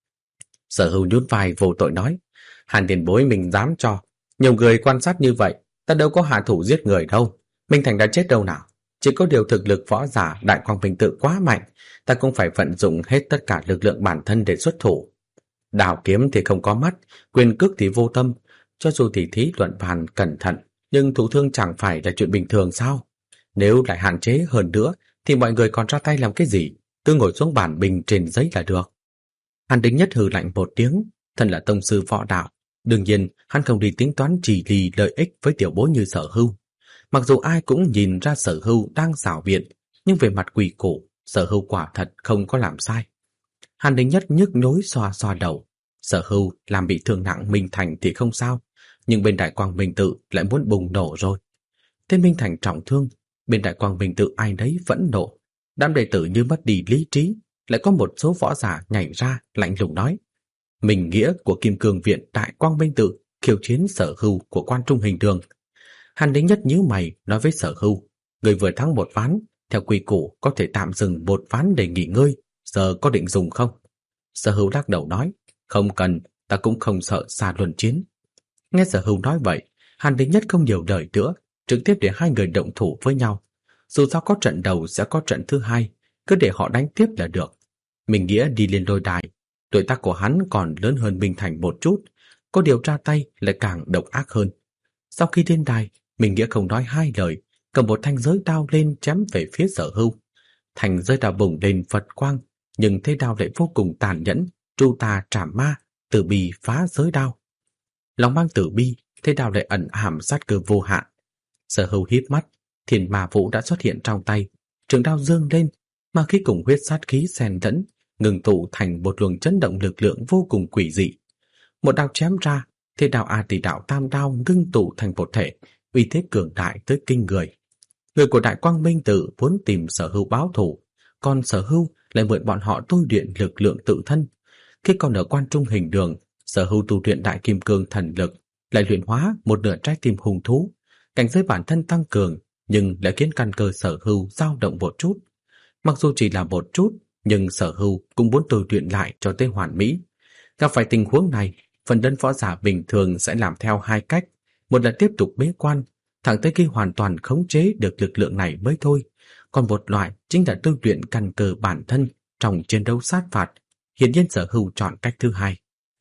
Sở Hưu nhún vai vô tội nói: Hàn tiền bối mình dám cho, nhiều người quan sát như vậy, ta đâu có hạ thủ giết người đâu. Minh Thành đã chết đâu nào? Chỉ có điều thực lực võ giả Đại Quang Minh Tự quá mạnh, ta cũng phải vận dụng hết tất cả lực lượng bản thân để xuất thủ. Đào kiếm thì không có mắt, quyền cước thì vô tâm, cho dù tỉ thí luận bàn cẩn thận, nhưng thụ thương chẳng phải là chuyện bình thường sao? Nếu lại hạn chế hơn nữa, thì mọi người còn ra tay làm cái gì? Cứ ngồi xuống bàn bình trên giấy là được. Hàn Đình Nhất hừ lạnh một tiếng, thân là tông sư võ đạo, đương nhiên hắn không đi tính toán chỉ lì lợi ích với tiểu bối như Sở Hưu. Mặc dù ai cũng nhìn ra Sở Hưu đang xảo biện, nhưng về mặt quỷ củ, Sở Hưu quả thật không có làm sai. Hàn Đình Nhất nhức nhối xoa xoa đầu. Sở Hưu làm bị thương nặng Minh Thành thì không sao, nhưng bên Đại Quang Minh Tự lại muốn bùng nổ rồi. Tên Minh Thành trọng thương, bên Đại Quang Minh Tự ai nấy phẫn nộ. Đám đệ tử như mất đi lý trí, lại có một số võ giả nhảy ra lạnh lùng nói: Mình nghĩa của Kim Cương Viện Đại Quang Minh Tự khiêu chiến Sở Hưu của Quan Trung Hình Đường. Hàn Đình Nhất nhíu mày nói với Sở Hưu: Người vừa thắng một ván, theo quy củ có thể tạm dừng một ván để nghỉ ngơi, giờ có định dùng không? Sở Hưu lắc đầu nói: Không cần, ta cũng không sợ xa luân chiến. Nghe Sở Hưu nói vậy, Hàn Đình Nhất không nhiều lời nữa, trực tiếp để hai người động thủ với nhau. Dù sao có trận đầu sẽ có trận thứ hai, cứ để họ đánh tiếp là được. Minh Nghĩa đi lên lôi đài, tuổi tác của hắn còn lớn hơn Minh Thành một chút, có điều ra tay lại càng độc ác hơn. Sau khi lên đài, Minh Nghĩa không nói hai lời, cầm một thanh giới đao lên chém về phía Sở Hưu. Thanh giới đao bùng lên Phật quang, nhưng thế đao lại vô cùng tàn nhẫn, tru tà trảm ma, tử bi phá giới đao. Lòng mang tử bi, thế đao lại ẩn hàm sát cơ vô hạn. Sở Hưu híp mắt, thiên ma vũ đã xuất hiện trong tay, trường đao dương lên, mà khi cùng huyết sát khí xen lẫn, ngừng tụ thành một luồng chấn động lực lượng vô cùng quỷ dị. Một đao chém ra, thế đao A Tỷ Đạo Tam đao ngưng tụ thành một thể, uy thế cường đại tới kinh người. Người của Đại Quang Minh Tự muốn tìm Sở Hưu báo thù, còn Sở Hưu lại mượn bọn họ tôi luyện lực lượng tự thân. Khi còn ở Quan Trung Hình Đường, Sở Hưu tu luyện Đại Kim Cương thần lực, lại luyện hóa một nửa trái tim hung thú, cảnh giới bản thân tăng cường, nhưng lại khiến căn cơ Sở Hưu dao động một chút. Mặc dù chỉ là một chút, nhưng Sở Hưu cũng muốn tôi luyện lại cho tới hoàn mỹ. Gặp phải tình huống này, phần đơn võ giả bình thường sẽ làm theo hai cách: một là tiếp tục bế quan, thẳng tới khi hoàn toàn khống chế được lực lượng này mới thôi. Còn một loại chính là tu luyện căn cơ bản thân trong chiến đấu sát phạt. Hiển nhiên Sở Hưu chọn cách thứ hai.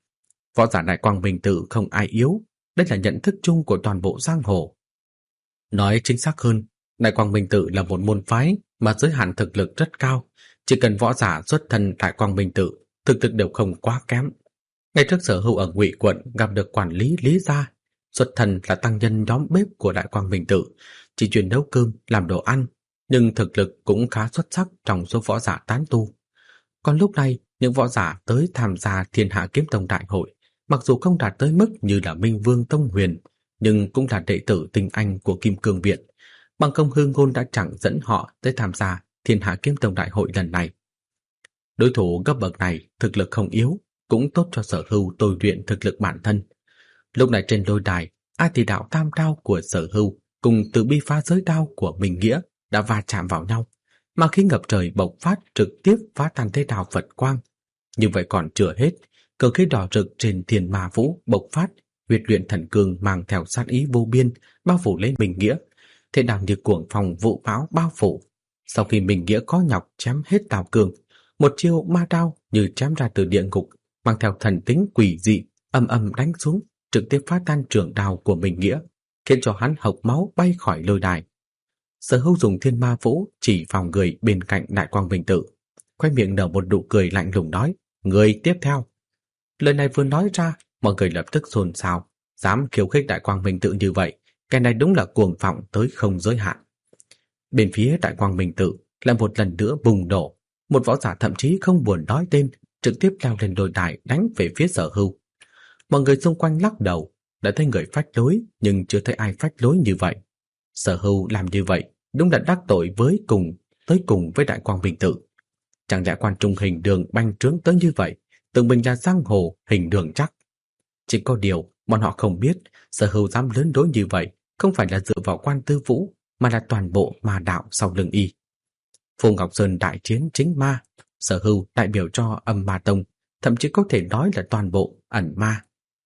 Võ giả Đại Quang Minh Tự không ai yếu, đây là nhận thức chung của toàn bộ giang hồ. Nói chính xác hơn, Đại Quang Minh Tự là một môn phái mà giới hạn thực lực rất cao, chỉ cần võ giả xuất thân Đại Quang Minh Tự, thực lực đều không quá kém. Ngày trước Sở Hưu ở Ngụy quận gặp được quản lý Lý gia, xuất thân là tăng nhân nhóm bếp của Đại Quang Minh Tự, chỉ chuyên nấu cơm, làm đồ ăn, nhưng thực lực cũng khá xuất sắc trong số võ giả tán tu. Còn lúc này, những võ giả tới tham gia Thiên Hạ Kiếm Tông đại hội, mặc dù không đạt tới mức như là Minh Vương Tông Huyền, nhưng cũng là đệ tử tinh anh của Kim Cương Viện. Bằng công Hư Ngôn đã chẳng dẫn họ tới tham gia Thiên Hạ Kiếm Tông đại hội lần này. Đối thủ cấp bậc này thực lực không yếu, cũng tốt cho Sở Hưu tôi luyện thực lực bản thân. Lúc này trên lôi đài, A Tỷ Đạo Tam đao của Sở Hưu cùng Tử Bi phá giới đao của Minh Nghĩa đã va chạm vào nhau, mà khí ngập trời bộc phát trực tiếp phá tan thế đao Phật quang. Như vậy còn chưa hết, cờ khí đỏ rực trên thiên ma vũ bộc phát, huyết luyện thần cương mang theo sát ý vô biên bao phủ lên Minh Nghĩa, thế đao như cuồng phong vũ bão bao phủ. Sau khi Minh Nghĩa có nhọc chém hết đao cường, một chiêu ma đao như chém ra từ địa ngục, mang theo thần tính quỷ dị, âm âm đánh xuống, trực tiếp phá tan trường đao của Minh Nghĩa, khiến cho hắn hộc máu bay khỏi lôi đài. Sở Hưu dùng thiên ma vũ chỉ vào người bên cạnh Đại Quang Minh Tự, khoe miệng nở một nụ cười lạnh lùng nói: Người tiếp theo. Lời này vừa nói ra, mọi người lập tức xôn xao, dám khiêu khích Đại Quang Minh Tự như vậy, cái này đúng là cuồng vọng tới không giới hạn. Bên phía Đại Quang Minh Tự lại một lần nữa bùng nổ, một võ giả thậm chí không buồn nói tên, trực tiếp leo lên đồi đài đánh về phía Sở Hưu. Mọi người xung quanh lắc đầu, đã thấy người phách lối nhưng chưa thấy ai phách lối như vậy. Sở Hưu làm như vậy đúng là đắc tội với cùng tới cùng với Đại Quang Minh Tự. Chẳng lẽ quan trung hình đường bành trướng tới như vậy, tưởng mình là giang hồ hình đường chắc. Chỉ có điều bọn họ không biết, Sở Hưu dám lớn đối như vậy không phải là dựa vào Quan Tư Vũ, mà là toàn bộ ma đạo sau lưng y. Phù Ngọc Sơn đại chiến chính ma, Sở Hưu đại biểu cho Âm Ma Tông, thậm chí có thể nói là toàn bộ ẩn ma.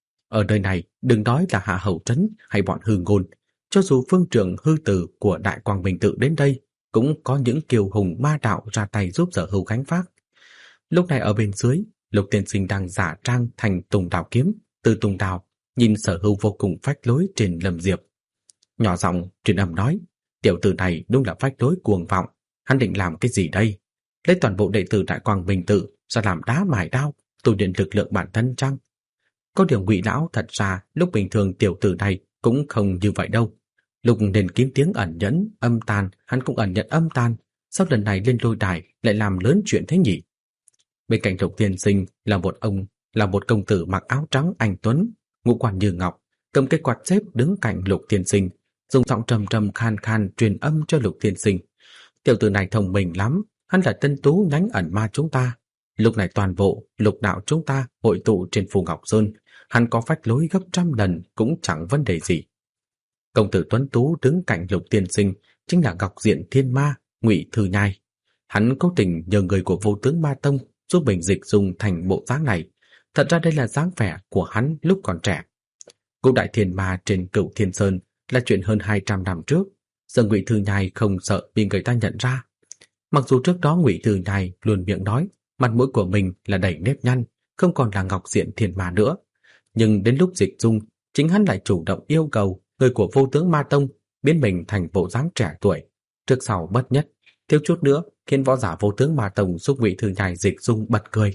Ở nơi này, đừng nói là Hạ Hầu Trấn hay bọn hư ngôn, cho dù phương trưởng hư tử của Đại Quang Minh Tự đến đây, cũng có những kiều hùng ma đạo ra tay giúp Sở Hưu gánh vác. Lúc này ở bên dưới, Lục Tiên Sinh đang giả trang thành Tùng Đào Kiếm, từ Tùng Đào, nhìn Sở Hưu vô cùng phách lối trên Lâm Diệp. Nhỏ giọng truyền âm nói, tiểu tử này đúng là phách lối cuồng vọng, hắn định làm cái gì đây? Lấy toàn bộ đệ tử Đại Quang Minh Tự ra làm đá mài đao, tu luyện lực lượng bản thân chăng? Có điều Ngụy lão thật ra lúc bình thường tiểu tử này cũng không như vậy đâu. Lúc nên kiếm tiếng ẩn nhẫn, âm tàn, hắn cũng ẩn nhận âm tàn, sau lần này lên lôi đài lại làm lớn chuyện thế nhỉ? Bên cạnh Lục Tiên Sinh là một ông, là một công tử mặc áo trắng anh tuấn, ngũ quan như ngọc, cầm cái quạt xếp đứng cạnh Lục Tiên Sinh, dùng giọng trầm trầm khan khan truyền âm cho Lục Tiên Sinh. Tiểu tử này thông minh lắm, hắn là tân tú nhánh ẩn ma chúng ta. Lúc này toàn bộ lục đạo chúng ta hội tụ trên Phù Ngọc Sơn, hắn có phách lối gấp trăm lần cũng chẳng vấn đề gì. Công tử tuấn tú đứng cạnh Lục Tiên Sinh chính là Ngọc Diện Thiên Ma, Ngụy Thư Nhai. Hắn cố tình nhờ người của Vô Tướng Ma Tông giúp mình dịch dùng thành bộ dáng này. Thật ra đây là dáng vẻ của hắn lúc còn trẻ. Cụ Đại Thiên Ma trên Cửu Thiên Sơn là chuyện hơn hai trăm năm trước. Giờ Ngụy Thư Nhai không sợ bị người ta nhận ra. Mặc dù trước đó Ngụy Thư Nhai luôn miệng nói mặt mũi của mình là đầy nếp nhăn, không còn là Ngọc Diện Thiên Ma nữa, nhưng đến lúc dịch dung, chính hắn lại chủ động yêu cầu người của Vô Tướng Ma Tông biến mình thành bộ dáng trẻ tuổi, trước sau bất nhất, thiếu chút nữa khiến võ giả Vô Tướng Ma Tông giúp Ngụy Thư Nhai dịch dung bật cười.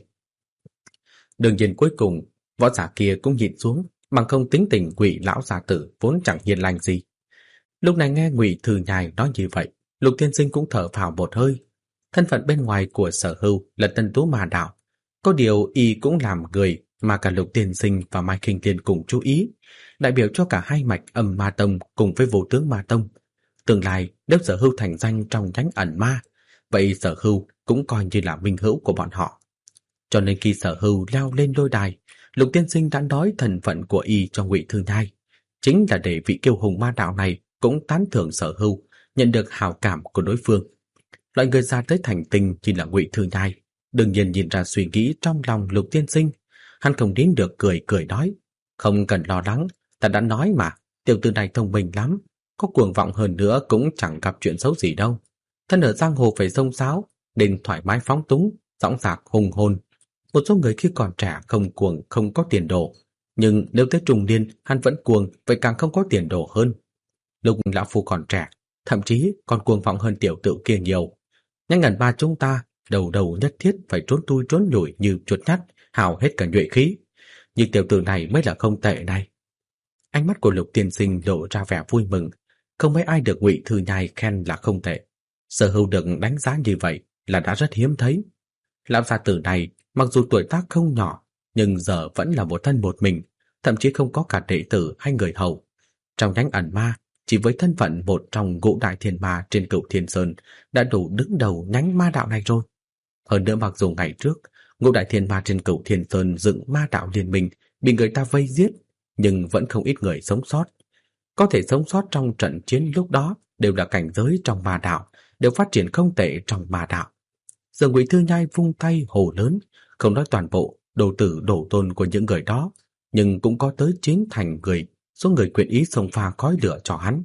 Đương nhiên cuối cùng võ giả kia cũng nhịn xuống, bằng không tính tình Ngụy lão giả tử vốn chẳng hiền lành gì. Lúc này nghe Ngụy Thư Nhai nói như vậy, Lục Tiên Sinh cũng thở phào một hơi. Thân phận bên ngoài của Sở Hưu là tân tú ma đạo, có điều y cũng làm người mà cả Lục Tiên Sinh và Mai Khinh Tiên cùng chú ý, đại biểu cho cả hai mạch Âm Ma Tông cùng với Vô Tướng Ma Tông. Tương lai nếu Sở Hưu thành danh trong nhánh ẩn ma, vậy Sở Hưu cũng coi như là minh hữu của bọn họ. Cho nên khi Sở Hưu leo lên lôi đài, Lục Tiên Sinh đã nói thân phận của y cho Ngụy Thư Nhai, chính là để vị kiêu hùng ma đạo này cũng tán thưởng Sở Hưu, nhận được hào cảm của đối phương. Loại người ra tới thành tinh chỉ là Ngụy Thư Nhai, đương nhiên nhìn ra suy nghĩ trong lòng Lục Tiên Sinh. Hắn không nín được cười cười nói, không cần lo lắng, ta đã nói mà, tiểu tử này thông minh lắm, có cuồng vọng hơn nữa cũng chẳng gặp chuyện xấu gì đâu. Thân ở giang hồ phải xông xáo, nên thoải mái phóng túng, dõng dạc hùng hồn. Một số người khi còn trẻ không cuồng không có tiền đồ, nhưng nếu tới trung niên hắn vẫn cuồng, vậy càng không có tiền đồ hơn. Lúc lão phu còn trẻ, thậm chí còn cuồng vọng hơn tiểu tử kia nhiều. Nhanh ngẩn ba chúng ta đầu đầu nhất thiết phải trốn tui trốn nhủi như chuột nhắt, hào hết cả nhuệ khí. Nhưng tiểu tử này mới là không tệ này. Ánh mắt của Lục Tiên Sinh lộ ra vẻ vui mừng, không mấy ai được Ngụy Thư Nhai khen là không tệ. Sở Hưu được đánh giá như vậy là đã rất hiếm thấy. Lão gia tử này mặc dù tuổi tác không nhỏ, nhưng giờ vẫn là một thân một mình, thậm chí không có cả đệ tử hay người hầu. Trong nhánh ẩn ma, chỉ với thân phận một trong ngũ đại thiên ma trên Cửu Thiên Sơn đã đủ đứng đầu nhánh ma đạo này rồi. Hơn nữa mặc dù ngày trước ngũ đại thiên ma trên Cửu Thiên Sơn dựng ma đạo liên minh bị người ta vây giết, nhưng vẫn không ít người sống sót. Có thể sống sót trong trận chiến lúc đó đều là cảnh giới trong ma đạo, đều phát triển không tệ trong ma đạo. Giờ Ngụy Thư Nhai vung tay hồ lớn, không nói toàn bộ đồ tử đổ tôn của những người đó, nhưng cũng có tới chín thành người, số người nguyện ý xông pha khói lửa cho hắn.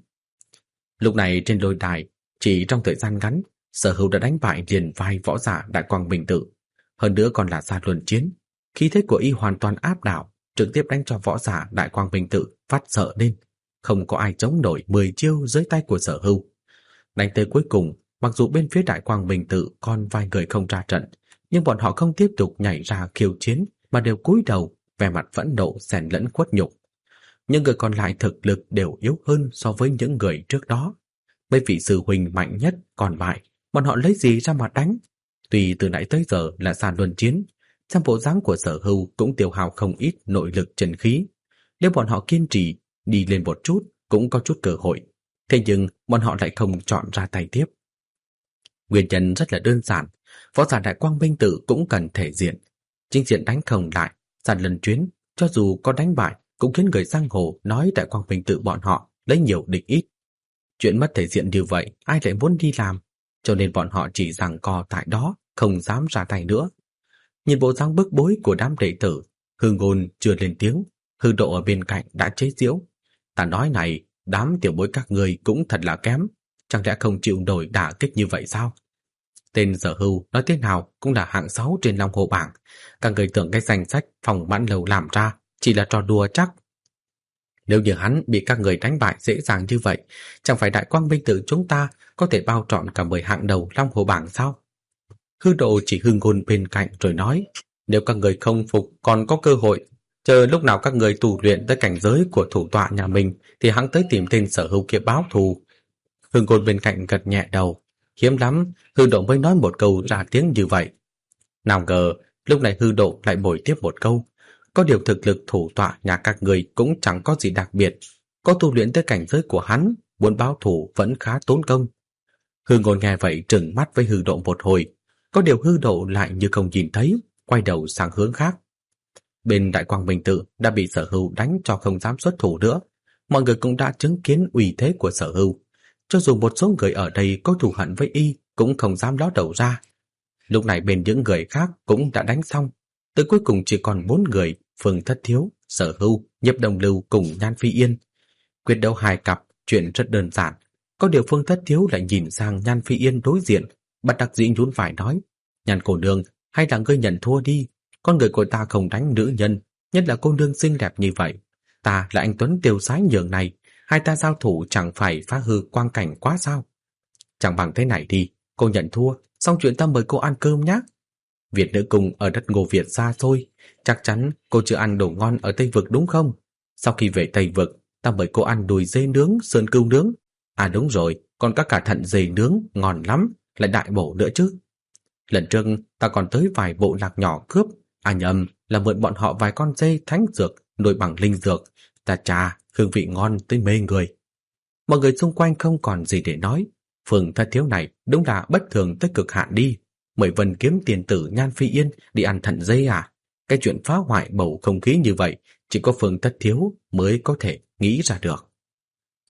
Lúc này trên lôi đài, chỉ trong thời gian ngắn, Sở Hưu đã đánh bại liền vai võ giả Đại Quang Minh Tự, hơn nữa còn là ra luận chiến. Khí thế của y hoàn toàn áp đảo, trực tiếp đánh cho võ giả Đại Quang Minh Tự phát sợ lên, không có ai chống nổi mười chiêu dưới tay của Sở Hưu. Đánh tới cuối cùng, mặc dù bên phía Đại Quang Minh Tự còn vài người không ra trận, nhưng bọn họ không tiếp tục nhảy ra khiêu chiến mà đều cúi đầu, vẻ mặt phẫn nộ xen lẫn khuất nhục. Những người còn lại thực lực đều yếu hơn so với những người trước đó. Mấy vị sư huynh mạnh nhất còn bại, bọn họ lấy gì ra mà đánh? Tuy từ nãy tới giờ là sàn luân chiến, xem bộ dáng của Sở Hưu cũng tiêu hao không ít nội lực chân khí. Nếu bọn họ kiên trì đi lên một chút cũng có chút cơ hội, thế nhưng bọn họ lại không chọn ra tay tiếp. Nguyên nhân rất là đơn giản, Võ giả Đại Quang Minh Tự cũng cần thể diện. Chính diện đánh không lại, gian lần chuyến, cho dù có đánh bại cũng khiến người giang hồ nói Đại Quang Minh Tự bọn họ lấy nhiều địch ít. Chuyện mất thể diện như vậy ai lại muốn đi làm, cho nên bọn họ chỉ giằng co tại đó, không dám ra tay nữa. Nhìn bộ dáng bức bối của đám đệ tử, Hư Ngôn chưa lên tiếng, Hư Độ ở bên cạnh đã chế giễu. Ta nói này, đám tiểu bối các người cũng thật là kém, chẳng lẽ không chịu nổi đả kích như vậy sao? Tên Sở Hưu nói thế nào cũng là hạng sáu trên Long Hồ bảng, các người tưởng cái danh sách Phòng Mãn Lầu làm ra chỉ là trò đùa chắc. Nếu như hắn bị các người đánh bại dễ dàng như vậy, chẳng phải Đại Quang Minh Tự chúng ta có thể bao trọn cả mười hạng đầu Long Hồ bảng sao? Hư Độ chỉ Hư Ngôn bên cạnh rồi nói, nếu các người không phục còn có cơ hội, chờ lúc nào các người tu luyện tới cảnh giới của thủ tọa nhà mình thì hắn tới tìm tên Sở Hưu kia báo thù. Hư Ngôn bên cạnh gật nhẹ đầu, hiếm lắm Hư Độ mới nói một câu ra tiếng như vậy. Nào ngờ lúc này Hư Độ lại bồi tiếp một câu, có điều thực lực thủ tọa nhà các người cũng chẳng có gì đặc biệt, có tu luyện tới cảnh giới của hắn, muốn báo thù vẫn khá tốn công. Hư Ngôn nghe vậy trừng mắt với Hư Độ một hồi, có điều Hư Độ lại như không nhìn thấy, quay đầu sang hướng khác. Bên Đại Quang Minh Tự đã bị Sở Hưu đánh cho không dám xuất thủ nữa, mọi người cũng đã chứng kiến uy thế của Sở Hưu. Cho dù một số người ở đây có thù hận với y cũng không dám ló đầu ra. Lúc này bên những người khác cũng đã đánh xong, tới cuối cùng chỉ còn bốn người, Phương Thất Thiếu, Sở Hưu, Nhiếp Đồng Lưu cùng Nhan Phi Yên. Quyết đấu hai cặp, chuyện rất đơn giản, có điều Phương Thất Thiếu lại nhìn sang Nhan Phi Yên đối diện, bất đắc dĩ nhún vai nói, Nhan cô nương, hay là ngươi nhận thua đi, con người của ta không đánh nữ nhân, nhất là cô nương xinh đẹp như vậy. Ta là anh Tuấn tiêu sái nhường này, hai ta giao thủ chẳng phải phá hư quang cảnh quá sao? Chẳng bằng thế này đi, cô nhận thua, xong chuyện ta mời cô ăn cơm nhé. Việt nữ cung ở đất Ngô Việt xa xôi, chắc chắn cô chưa ăn đồ ngon ở Tây Vực đúng không? Sau khi về Tây Vực, ta mời cô ăn đùi dê nướng, sơn cừu nướng. À đúng rồi, còn có cả thận dê nướng, ngon lắm, lại đại bổ nữa chứ. Lần trước ta còn tới vài bộ lạc nhỏ cướp, à nhầm là mượn bọn họ vài con dê thánh dược, nuôi bằng linh dược. Ta chà, hương vị ngon tới mê người. Mọi người xung quanh không còn gì để nói. Phương Thất Thiếu này đúng là bất thường tới cực hạn đi. Mời Vân Kiếm tiền tử Nhan Phi Yên đi ăn thận dê à? Cái chuyện phá hoại bầu không khí như vậy chỉ có Phương Thất Thiếu mới có thể nghĩ ra được.